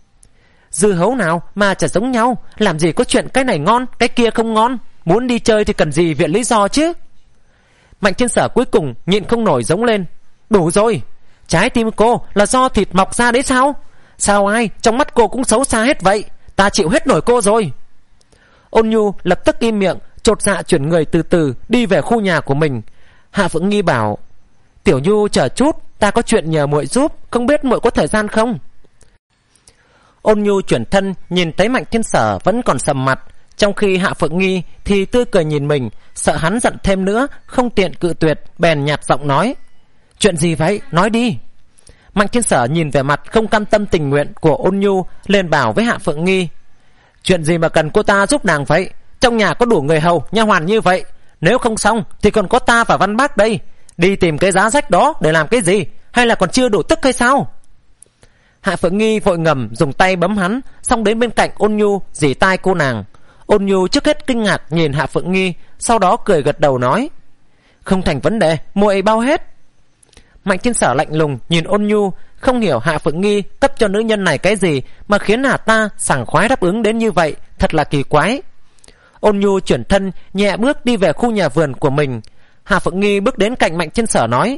Dưa hấu nào mà chả giống nhau, làm gì có chuyện cái này ngon cái kia không ngon. Muốn đi chơi thì cần gì viện lý do chứ? Mạnh Thiên Sở cuối cùng nhịn không nổi giống lên: Đủ rồi, trái tim cô là do thịt mọc ra đấy sao? Sao ai trong mắt cô cũng xấu xa hết vậy? Ta chịu hết nổi cô rồi. Ôn Nhu lập tức im miệng, chột dạ chuyển người từ từ đi về khu nhà của mình. Hạ Phượng Nghi bảo: Tiểu Nhu chờ chút, ta có chuyện nhờ muội giúp, không biết muội có thời gian không? Ôn Nhu chuyển thân nhìn thấy Mạnh Thiên Sở vẫn còn sầm mặt, trong khi Hạ Phượng Nghi thì tươi cười nhìn mình, sợ hắn giận thêm nữa, không tiện cự tuyệt, bèn nhạt giọng nói: Chuyện gì vậy? Nói đi. Mạnh Thiên Sở nhìn về mặt không cam tâm tình nguyện của Ôn Nhu, liền bảo với Hạ Phượng Nghi: Chuyện gì mà cần cô ta giúp nàng vậy? Trong nhà có đủ người hầu, nha hoàn như vậy, nếu không xong thì còn có ta và Văn Bác đây. Đi tìm cái giá rách đó để làm cái gì? Hay là còn chưa đủ tức hay sao? Hạ Phượng Nghi vội ngầm dùng tay bấm hắn, xong đến bên cạnh Ôn Nhu dì tai cô nàng. Ôn Nhu trước hết kinh ngạc nhìn Hạ Phượng Nghi, sau đó cười gật đầu nói: Không thành vấn đề, muội bao hết. Mạnh Thiên Sở lạnh lùng nhìn Ôn Nhu, không hiểu Hạ Phượng Nghi cấp cho nữ nhân này cái gì mà khiến hà ta sảng khoái đáp ứng đến như vậy, thật là kỳ quái. Ôn Nhu chuyển thân nhẹ bước đi về khu nhà vườn của mình. Hạ Phượng Nghi bước đến cạnh Mạnh Thiên Sở nói: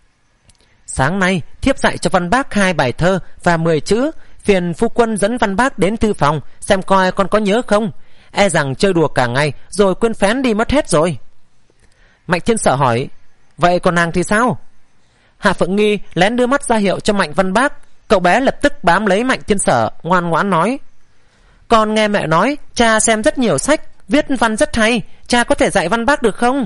Sáng nay thiếp dạy cho Văn Bác hai bài thơ và mười chữ, phiền phu quân dẫn Văn Bác đến thư phòng xem coi con có nhớ không. E rằng chơi đùa cả ngày rồi quên phén đi mất hết rồi. Mạnh Thiên Sở hỏi: Vậy còn nàng thì sao? Hạ Phượng Nghi lén đưa mắt ra hiệu cho Mạnh Văn Bác. Cậu bé lập tức bám lấy Mạnh Thiên Sở, ngoan ngoãn nói: Con nghe mẹ nói cha xem rất nhiều sách, viết văn rất hay, cha có thể dạy Văn Bác được không?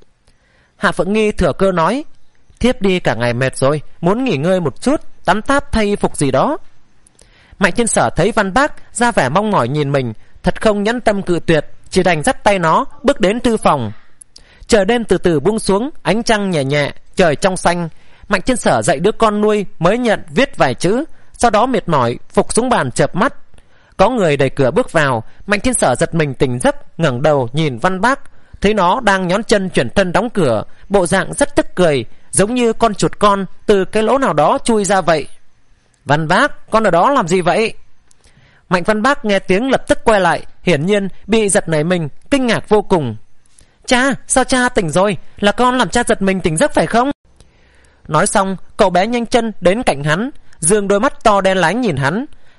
Hạ Phượng Nghi thừa cơ nói: Thiếp đi cả ngày mệt rồi, muốn nghỉ ngơi một chút, tắm táp thay y phục gì đó. Mạnh Thiên Sở thấy Văn Bác ra vẻ mong mỏi nhìn mình, thật không nhẫn tâm cự tuyệt, chỉ đành dắt tay nó bước đến thư phòng. Trời đêm từ từ buông xuống, ánh trăng nhẹ nhẹ, trời trong xanh. Mạnh Thiên Sở dạy đứa con nuôi mới nhận viết vài chữ, sau đó mệt mỏi phục xuống bàn chợp mắt. Có người đẩy cửa bước vào. Mạnh Thiên Sở giật mình tỉnh giấc, ngẩng đầu nhìn Văn Bác, thấy nó đang nhón chân chuyển thân đóng cửa, bộ dạng rất tức cười, giống như con chuột con từ cái lỗ nào đó chui ra vậy. Văn Bác, con ở đó làm gì vậy? Mạnh Văn Bác nghe tiếng lập tức quay lại, hiển nhiên bị giật nảy mình, kinh ngạc vô cùng. Cha, sao cha tỉnh rồi? Là con làm cha giật mình tỉnh giấc phải không? Nói xong, cậu bé nhanh chân đến cạnh hắn, dương đôi mắt to đen láy nhìn hắn.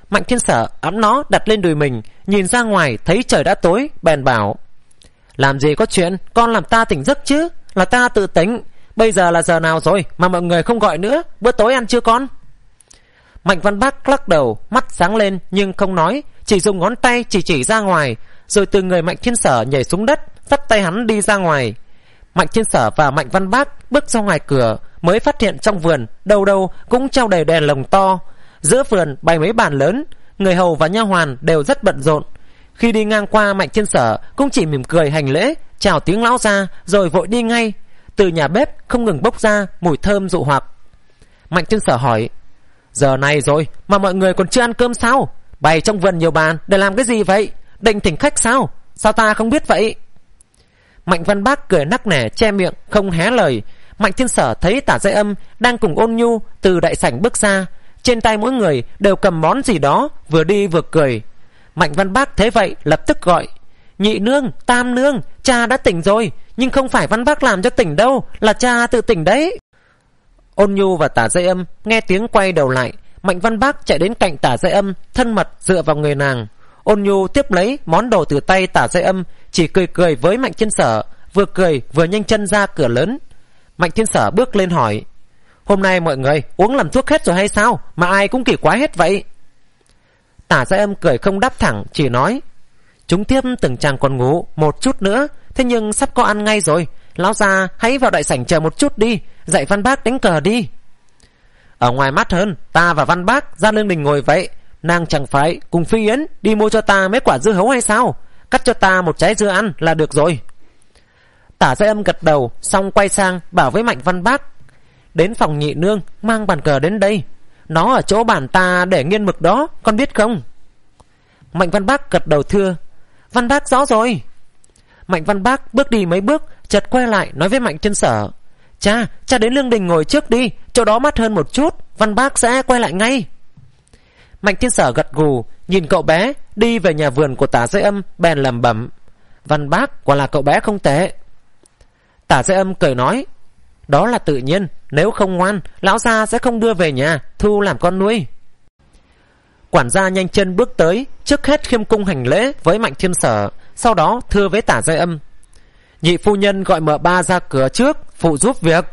Mạnh Thiên Sở ẵm nó đặt lên đùi mình, nhìn ra ngoài thấy trời đã tối, bèn bảo: làm gì có chuyện, con làm ta tỉnh giấc chứ, là ta tự tỉnh. Bây giờ là giờ nào rồi mà mọi người không gọi nữa, bữa tối ăn chưa con? Mạnh Văn Bác lắc đầu, mắt sáng lên nhưng không nói, chỉ dùng ngón tay chỉ chỉ ra ngoài, rồi từ người Mạnh Thiên Sở nhảy xuống đất, dắt tay hắn đi ra ngoài. Mạnh Thiên Sở và Mạnh Văn Bác bước ra ngoài cửa, mới phát hiện trong vườn đâu đâu cũng treo đầy đèn lồng to. Giữa vườn bày mấy bàn lớn, người hầu và nha hoàn đều rất bận rộn. Khi đi ngang qua, Mạnh Thiên Sở cũng chỉ mỉm cười hành lễ, chào tiếng lão gia, rồi vội đi ngay. Từ nhà bếp không ngừng bốc ra mùi thơm dụ hoặc. Mạnh Thiên Sở hỏi: giờ này rồi mà mọi người còn chưa ăn cơm sao? Bày trong vườn nhiều bàn để làm cái gì vậy? Định thỉnh khách sao? Sao ta không biết vậy? Mạnh Văn Bác cười nắc nẻ che miệng không hé lời. Mạnh Thiên Sở thấy Tả Giai Âm đang cùng Ôn Nhu từ đại sảnh bước ra, trên tay mỗi người đều cầm món gì đó, vừa đi vừa cười. Mạnh Văn Bác thấy vậy lập tức gọi: nhị nương, tam nương, cha đã tỉnh rồi, nhưng không phải Văn Bác làm cho tỉnh đâu, là cha tự tỉnh đấy. Ôn Nhu và Tả Giai Âm nghe tiếng quay đầu lại. Mạnh Văn Bác chạy đến cạnh Tả Giai Âm, thân mật dựa vào người nàng. Ôn Nhu tiếp lấy món đồ từ tay Tả Giai Âm, chỉ cười cười với Mạnh Thiên Sở, vừa cười vừa nhanh chân ra cửa lớn. Mạnh Thiên Sở bước lên hỏi: hôm nay mọi người uống làm thuốc hết rồi hay sao mà ai cũng kỳ quái hết vậy? Tả Giai Âm cười không đáp thẳng, chỉ nói: chúng thiếp từng chàng còn ngủ một chút nữa, thế nhưng sắp có ăn ngay rồi. Lão già hãy vào đại sảnh chờ một chút đi, dạy Văn Bác đánh cờ đi. Ở ngoài mát hơn, ta và Văn Bác ra lương đình ngồi vậy. Nàng chẳng phải cùng Phi Yến đi mua cho ta mấy quả dưa hấu hay sao? Cắt cho ta một trái dưa ăn là được rồi. Tả Giai Âm gật đầu, xong quay sang bảo với Mạnh Văn Bác: đến phòng nhị nương mang bàn cờ đến đây. Nó ở chỗ bàn ta để nghiên mực đó, con biết không? Mạnh Văn Bác gật đầu thưa: Văn Bác rõ rồi. Mạnh Văn Bác bước đi mấy bước, chợt quay lại nói với Mạnh Thiên Sở: cha, cha đến lương đình ngồi trước đi, chỗ đó mát hơn một chút, Văn Bác sẽ quay lại ngay. Mạnh Thiên Sở gật gù, nhìn cậu bé đi về nhà vườn của Tả Giai Âm, bèn lẩm bẩm: Văn Bác quả là cậu bé không tệ. Tả Giai Âm cười nói: đó là tự nhiên, nếu không ngoan, lão gia sẽ không đưa về nhà thu làm con nuôi. Quản gia nhanh chân bước tới, trước hết khiêm cung hành lễ với Mạnh Thiên Sở, sau đó thưa với Tả Giai Âm: nhị phu nhân gọi mợ ba ra cửa trước phụ giúp việc.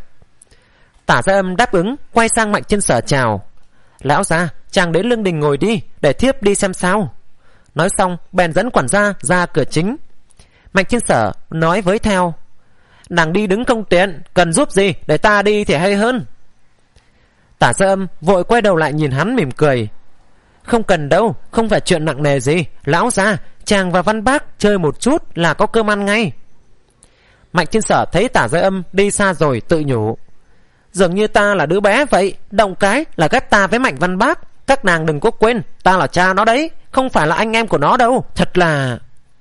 Tả Giai Âm đáp ứng, quay sang Mạnh Thiên Sở chào: lão gia, chàng đến lương đình ngồi đi, để thiếp đi xem sao. Nói xong bèn dẫn quản gia ra cửa chính. Mạnh Thiên Sở nói với theo: nàng đi đứng không tiện, cần giúp gì để ta đi thì hay hơn. Tả Giai Âm vội quay đầu lại nhìn hắn mỉm cười: không cần đâu, không phải chuyện nặng nề gì. Lão gia, chàng và Văn Bác chơi một chút là có cơm ăn ngay. Mạnh Thiên Sở thấy Tả Giai Âm đi xa rồi tự nhủ: dường như ta là đứa bé vậy, động cái là ghét ta với Mạnh Văn Bác. Các nàng đừng có quên, ta là cha nó đấy, không phải là anh em của nó đâu. Thật là...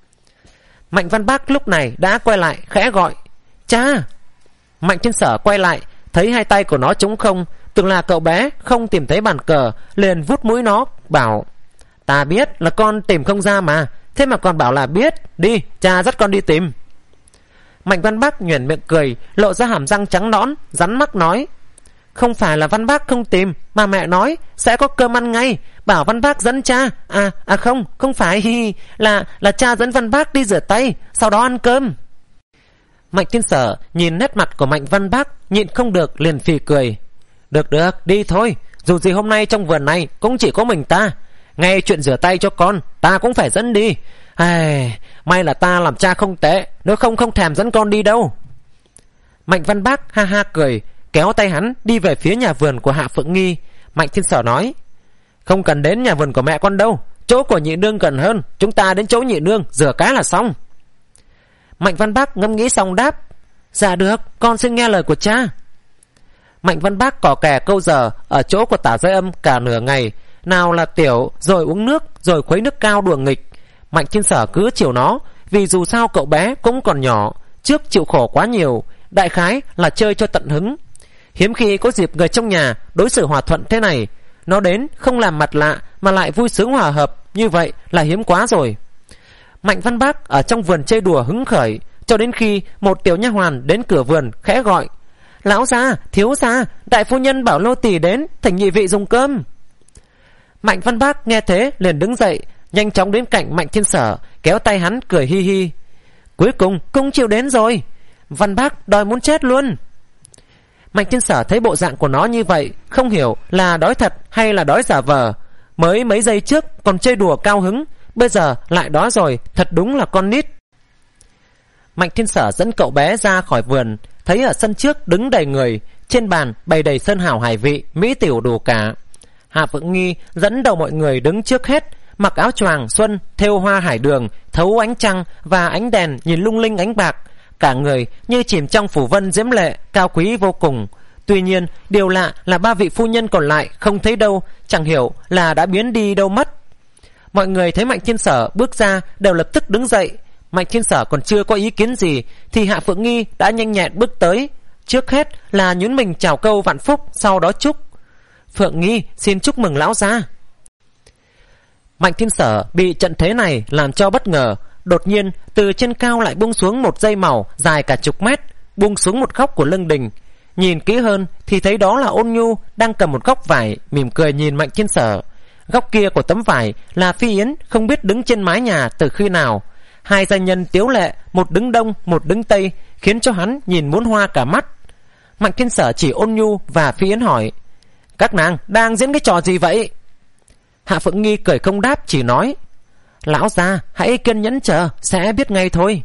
Mạnh Văn Bác lúc này đã quay lại khẽ gọi: cha. Mạnh Thiên Sở quay lại thấy hai tay của nó trống không, tưởng là cậu bé không tìm thấy bàn cờ, liền vuốt mũi nó bảo: ta biết là con tìm không ra mà, thế mà còn bảo là biết. Đi, cha dắt con đi tìm. Mạnh Văn Bác nhoẻn miệng cười, lộ ra hàm răng trắng nõn, rắn mắt nói: không phải là Văn Bác không tìm, mà mẹ nói sẽ có cơm ăn ngay, bảo Văn Bác dẫn cha. À, à không, không phải, hi hi, là là cha dẫn Văn Bác đi rửa tay, sau đó ăn cơm. Mạnh Thiên Sở nhìn nét mặt của Mạnh Văn Bác, nhịn không được liền phì cười: được được, đi thôi, dù gì hôm nay trong vườn này cũng chỉ có mình ta, nghe chuyện rửa tay cho con ta cũng phải dẫn đi. Ai, may là ta làm cha không tệ, nếu không không thèm dẫn con đi đâu. Mạnh Văn Bác ha ha cười, kéo tay hắn đi về phía nhà vườn của Hạ Phượng Nghi. Mạnh Thiên Sở nói: không cần đến nhà vườn của mẹ con đâu, chỗ của nhị nương gần hơn, chúng ta đến chỗ nhị nương rửa cái là xong. Mạnh Văn Bác ngẫm nghĩ xong đáp: dạ được, con xin nghe lời của cha. Mạnh Văn Bác cỏ kè câu giờ ở chỗ của Tả Giai Âm cả nửa ngày, nào là tiểu rồi uống nước rồi khuấy nước cao đùa nghịch. Mạnh Thiên Sở cứ chiều nó, vì dù sao cậu bé cũng còn nhỏ, trước chịu khổ quá nhiều, đại khái là chơi cho tận hứng. Hiếm khi có dịp người trong nhà đối xử hòa thuận thế này, nó đến không làm mặt lạ mà lại vui sướng hòa hợp, như vậy là hiếm quá rồi. Mạnh Văn Bác ở trong vườn chơi đùa hứng khởi, cho đến khi một tiểu nha hoàn đến cửa vườn khẽ gọi: lão gia, thiếu gia, đại phu nhân bảo nô tỳ đến thỉnh nhị vị dùng cơm. Mạnh Văn Bác nghe thế liền đứng dậy, nhanh chóng đến cạnh Mạnh Thiên Sở, kéo tay hắn cười hi hi. Cuối cùng cũng chịu đến rồi. Văn Bác đòi muốn chết luôn. Mạnh Thiên Sở thấy bộ dạng của nó như vậy, không hiểu là đói thật hay là đói giả vờ. Mới mấy giây trước còn chơi đùa cao hứng, bây giờ lại đói rồi, thật đúng là con nít. Mạnh Thiên Sở dẫn cậu bé ra khỏi vườn, thấy ở sân trước đứng đầy người, trên bàn bày đầy sơn hào hải vị, mỹ tiểu đủ cả. Hạ Phượng Nghi dẫn đầu mọi người đứng trước hết, mặc áo choàng xuân thêu hoa hải đường, thấu ánh trăng và ánh đèn nhìn lung linh ánh bạc, cả người như chìm trong phủ vân diễm lệ, cao quý vô cùng. Tuy nhiên điều lạ là ba vị phu nhân còn lại không thấy đâu, chẳng hiểu là đã biến đi đâu mất. Mọi người thấy Mạnh Thiên Sở bước ra đều lập tức đứng dậy. Mạnh Thiên Sở còn chưa có ý kiến gì thì Hạ Phượng Nghi đã nhanh nhẹn bước tới, trước hết là nhún mình chào câu vạn phúc, sau đó chúc. Phượng Nghi xin chúc mừng lão gia. Mạnh Thiên Sở bị trận thế này làm cho bất ngờ, đột nhiên từ trên cao lại buông xuống một dây màu dài cả chục mét, buông xuống một góc của lưng đình. Nhìn kỹ hơn thì thấy đó là Ôn Nhu đang cầm một góc vải, mỉm cười nhìn Mạnh Thiên Sở. Góc kia của tấm vải là Phi Yến không biết đứng trên mái nhà từ khi nào. Hai gia nhân tiếu lệ, một đứng đông một đứng tây, khiến cho hắn nhìn muốn hoa cả mắt. Mạnh Thiên Sở chỉ Ôn Nhu và Phi Yến hỏi: các nàng đang diễn cái trò gì vậy? Hạ Phượng Nghi cười không đáp, chỉ nói: lão gia hãy kiên nhẫn chờ, sẽ biết ngay thôi.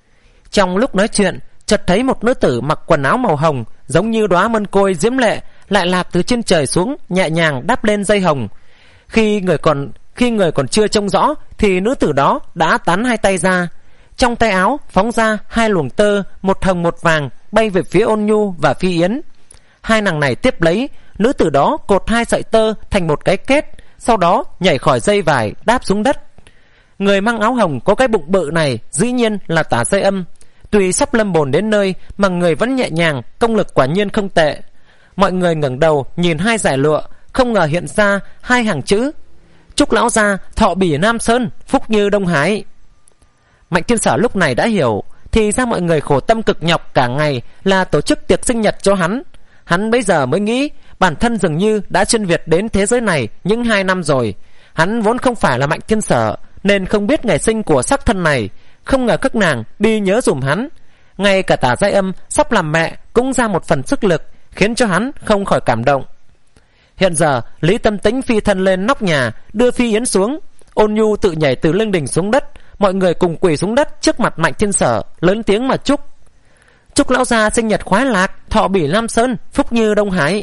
Trong lúc nói chuyện, chợt thấy một nữ tử mặc quần áo màu hồng, giống như đóa mân côi diễm lệ, lại lạc từ trên trời xuống, nhẹ nhàng đáp lên dây hồng. Khi người còn khi người còn chưa trông rõ thì nữ tử đó đã tán hai tay ra, trong tay áo phóng ra hai luồng tơ, một hồng một vàng, bay về phía Ôn Nhu và Phi Yến. Hai nàng này tiếp lấy, nữ tử đó cột hai sợi tơ thành một cái kết, sau đó nhảy khỏi dây vải đáp xuống đất. Người mang áo hồng có cái bụng bự này dĩ nhiên là Tả Dây Âm. Tuy sắp lâm bồn đến nơi mà người vẫn nhẹ nhàng, công lực quả nhiên không tệ. Mọi người ngẩng đầu nhìn hai dải lụa, không ngờ hiện ra hai hàng chữ: chúc lão gia thọ bỉ Nam Sơn, phúc như Đông Hải. Mạnh Thiên Sở lúc này đã hiểu, thì ra mọi người khổ tâm cực nhọc cả ngày là tổ chức tiệc sinh nhật cho hắn. Hắn bây giờ mới nghĩ bản thân dường như đã xuyên Việt đến thế giới này những hai năm rồi. Hắn vốn không phải là Mạnh Thiên Sở nên không biết ngày sinh của sắc thân này, không ngờ các nàng đi nhớ dùm hắn. Ngay cả Tả Dây Âm sắp làm mẹ cũng ra một phần sức lực, khiến cho hắn không khỏi cảm động. Hiện giờ Lý Tâm Tĩnh phi thân lên nóc nhà, đưa Phi Yến xuống. Ôn Nhu tự nhảy từ lưng đình xuống đất, mọi người cùng quỳ xuống đất trước mặt Mạnh Thiên Sở, lớn tiếng mà chúc: chúc lão gia sinh nhật khoái lạc, thọ bỉ Lam Sơn, phúc như Đông Hải.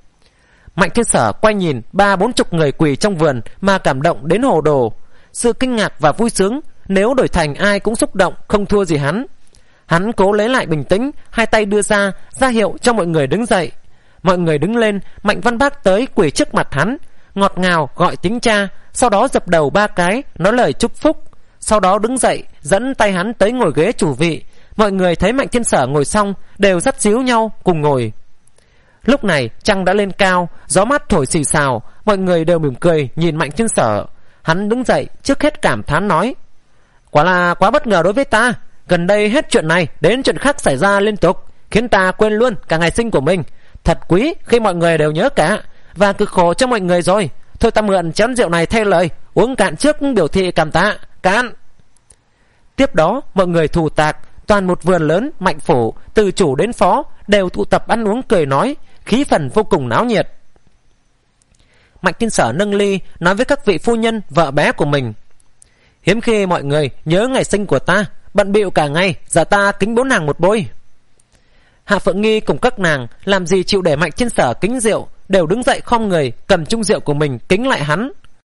Mạnh Thiên Sở quay nhìn ba bốn chục người quỳ trong vườn mà cảm động đến hồ đồ. Sự kinh ngạc và vui sướng nếu đổi thành ai cũng xúc động, không thua gì hắn. Hắn cố lấy lại bình tĩnh, hai tay đưa ra, ra hiệu cho mọi người đứng dậy. Mọi người đứng lên, Mạnh Văn Bác tới quỳ trước mặt hắn, ngọt ngào gọi tiếng cha, sau đó dập đầu ba cái, nói lời chúc phúc. Sau đó đứng dậy, dẫn tay hắn tới ngồi ghế chủ vị. Mọi người thấy Mạnh Thiên Sở ngồi xong đều dắt díu nhau cùng ngồi. Lúc này trăng đã lên cao, gió mát thổi xì xào, mọi người đều mỉm cười nhìn Mạnh Thiên Sở. Hắn đứng dậy trước hết cảm thán nói: quả là quá bất ngờ đối với ta, gần đây hết chuyện này đến chuyện khác xảy ra liên tục, khiến ta quên luôn cả ngày sinh của mình. Thật quý khi mọi người đều nhớ cả, và cực khổ cho mọi người rồi. Thôi ta mượn chén rượu này thay lời, uống cạn trước biểu thị cảm tạ. Cạn. Tiếp đó mọi người thù tạc, toàn một vườn lớn Mạnh phủ, từ chủ đến phó đều tụ tập ăn uống cười nói, khí phần vô cùng náo nhiệt. Mạnh Thiên Sở nâng ly nói với các vị phu nhân vợ bé của mình: hiếm khi mọi người nhớ ngày sinh của ta, bận bịu cả ngày, giờ ta kính bốn nàng một bôi. Hạ Phượng Nghi cùng các nàng làm gì chịu để Mạnh Thiên Sở kính rượu, đều đứng dậy khom người cầm chung rượu của mình kính lại hắn.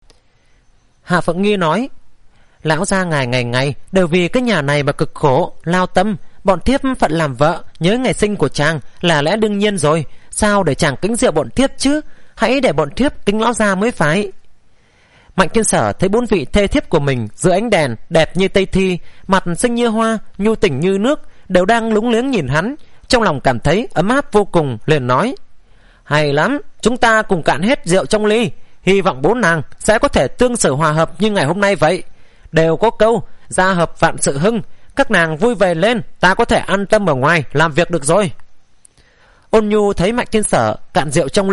Hạ Phượng Nghi nói: lão gia ngài ngày ngày đều vì cái nhà này mà cực khổ lao tâm, bọn thiếp phận làm vợ nhớ ngày sinh của chàng là lẽ đương nhiên rồi, sao để chàng kính rượu bọn thiếp chứ, hãy để bọn thiếp kính lão gia mới phải. Mạnh Thiên Sở thấy bốn vị thê thiếp của mình dưới ánh đèn đẹp như Tây Thi, mặt xinh như hoa, nhu tình như nước, đều đang lúng liếng nhìn hắn, trong lòng cảm thấy ấm áp vô cùng, liền nói: hay lắm, chúng ta cùng cạn hết rượu trong ly, hy vọng bốn nàng sẽ có thể tương xử hòa hợp như ngày hôm nay vậy. Đều có câu gia hợp vạn sự hưng, các nàng vui về lên, ta có thể an tâm ở ngoài làm việc được rồi. Ôn Nhu thấy Mạnh Thiên Sở cạn rượu trong ly,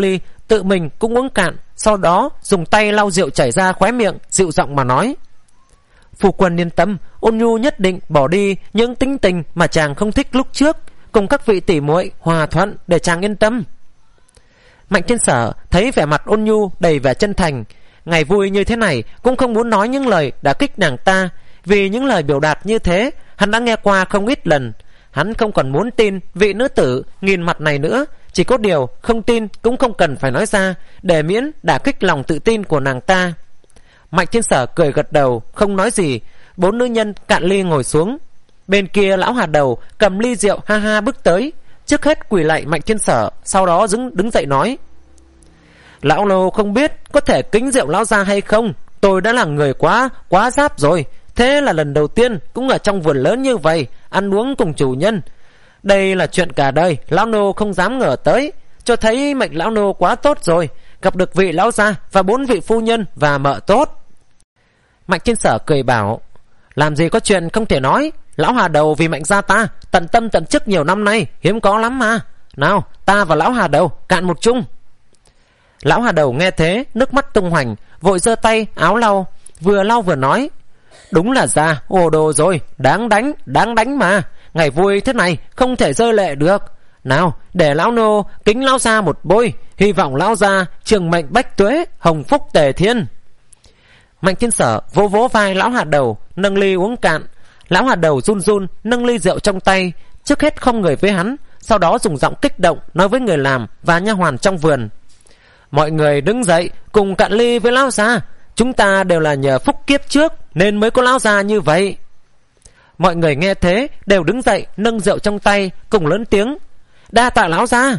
tự mình cũng uống cạn, sau đó dùng tay lau rượu chảy ra khóe miệng, dịu giọng mà nói: Phu quân yên tâm, Ôn Nhu nhất định bỏ đi những tính tình mà chàng không thích lúc trước, cùng các vị tỷ muội hòa thuận để chàng yên tâm. Mạnh Thiên Sở thấy vẻ mặt Ôn Nhu đầy vẻ chân thành, ngày vui như thế này cũng không muốn nói những lời đả kích nàng ta, vì những lời biểu đạt như thế hắn đã nghe qua không ít lần. Hắn không còn muốn tin vị nữ tử nghìn mặt này nữa, chỉ có điều không tin cũng không cần phải nói ra, để miễn đả kích lòng tự tin của nàng ta. Mạnh Thiên Sở cười gật đầu, không nói gì. Bốn nữ nhân cạn ly ngồi xuống. Bên kia lão Hà Đầu cầm ly rượu ha ha bước tới, trước hết quỳ lạy Mạnh Thiên Sở, sau đó đứng, đứng dậy nói: Lão Nô không biết có thể kính rượu lão gia hay không, tôi đã là người quá quá giáp rồi. Thế là lần đầu tiên cũng ở trong vườn lớn như vậy, ăn uống cùng chủ nhân. Đây là chuyện cả đời lão nô không dám ngờ tới, cho thấy mệnh lão nô quá tốt rồi, gặp được vị lão gia và bốn vị phu nhân và mợ tốt. Mạnh Thiên Sở cười bảo: Làm gì có chuyện không thể nói, lão Hà Đầu vì Mạnh gia ta tận tâm tận chức nhiều năm nay, hiếm có lắm mà. Nào, ta và lão Hà Đầu cạn một chung. Lão Hà Đầu nghe thế nước mắt tung hoành, vội giơ tay áo lau, vừa lau vừa nói: Đúng là già ồ đồ rồi, đáng đánh, đáng đánh mà. Ngày vui thế này không thể rơi lệ được. Nào, để lão nô kính lão gia một bôi, hy vọng lão gia trường mệnh bách tuế, hồng phúc tề thiên. Mạnh Thiên Sở vỗ vỗ vai lão Hà Đầu, nâng ly uống cạn. Lão Hà Đầu run run nâng ly rượu trong tay, trước hết không người với hắn, sau đó dùng giọng kích động nói với người làm và nha hoàn trong vườn: Mọi người đứng dậy cùng cạn ly với lão gia. Chúng ta đều là nhờ phúc kiếp trước nên mới có lão gia như vậy. Mọi người nghe thế đều đứng dậy nâng rượu trong tay, cùng lớn tiếng: Đa tạ lão gia.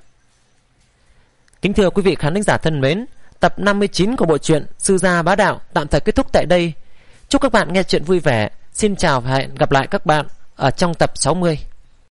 Kính thưa quý vị khán thính giả thân mến, tập năm mươi chín của bộ truyện Sư Gia Bá Đạo tạm thời kết thúc tại đây. Chúc các bạn nghe chuyện vui vẻ. Xin chào và hẹn gặp lại các bạn ở trong tập sáu mươi.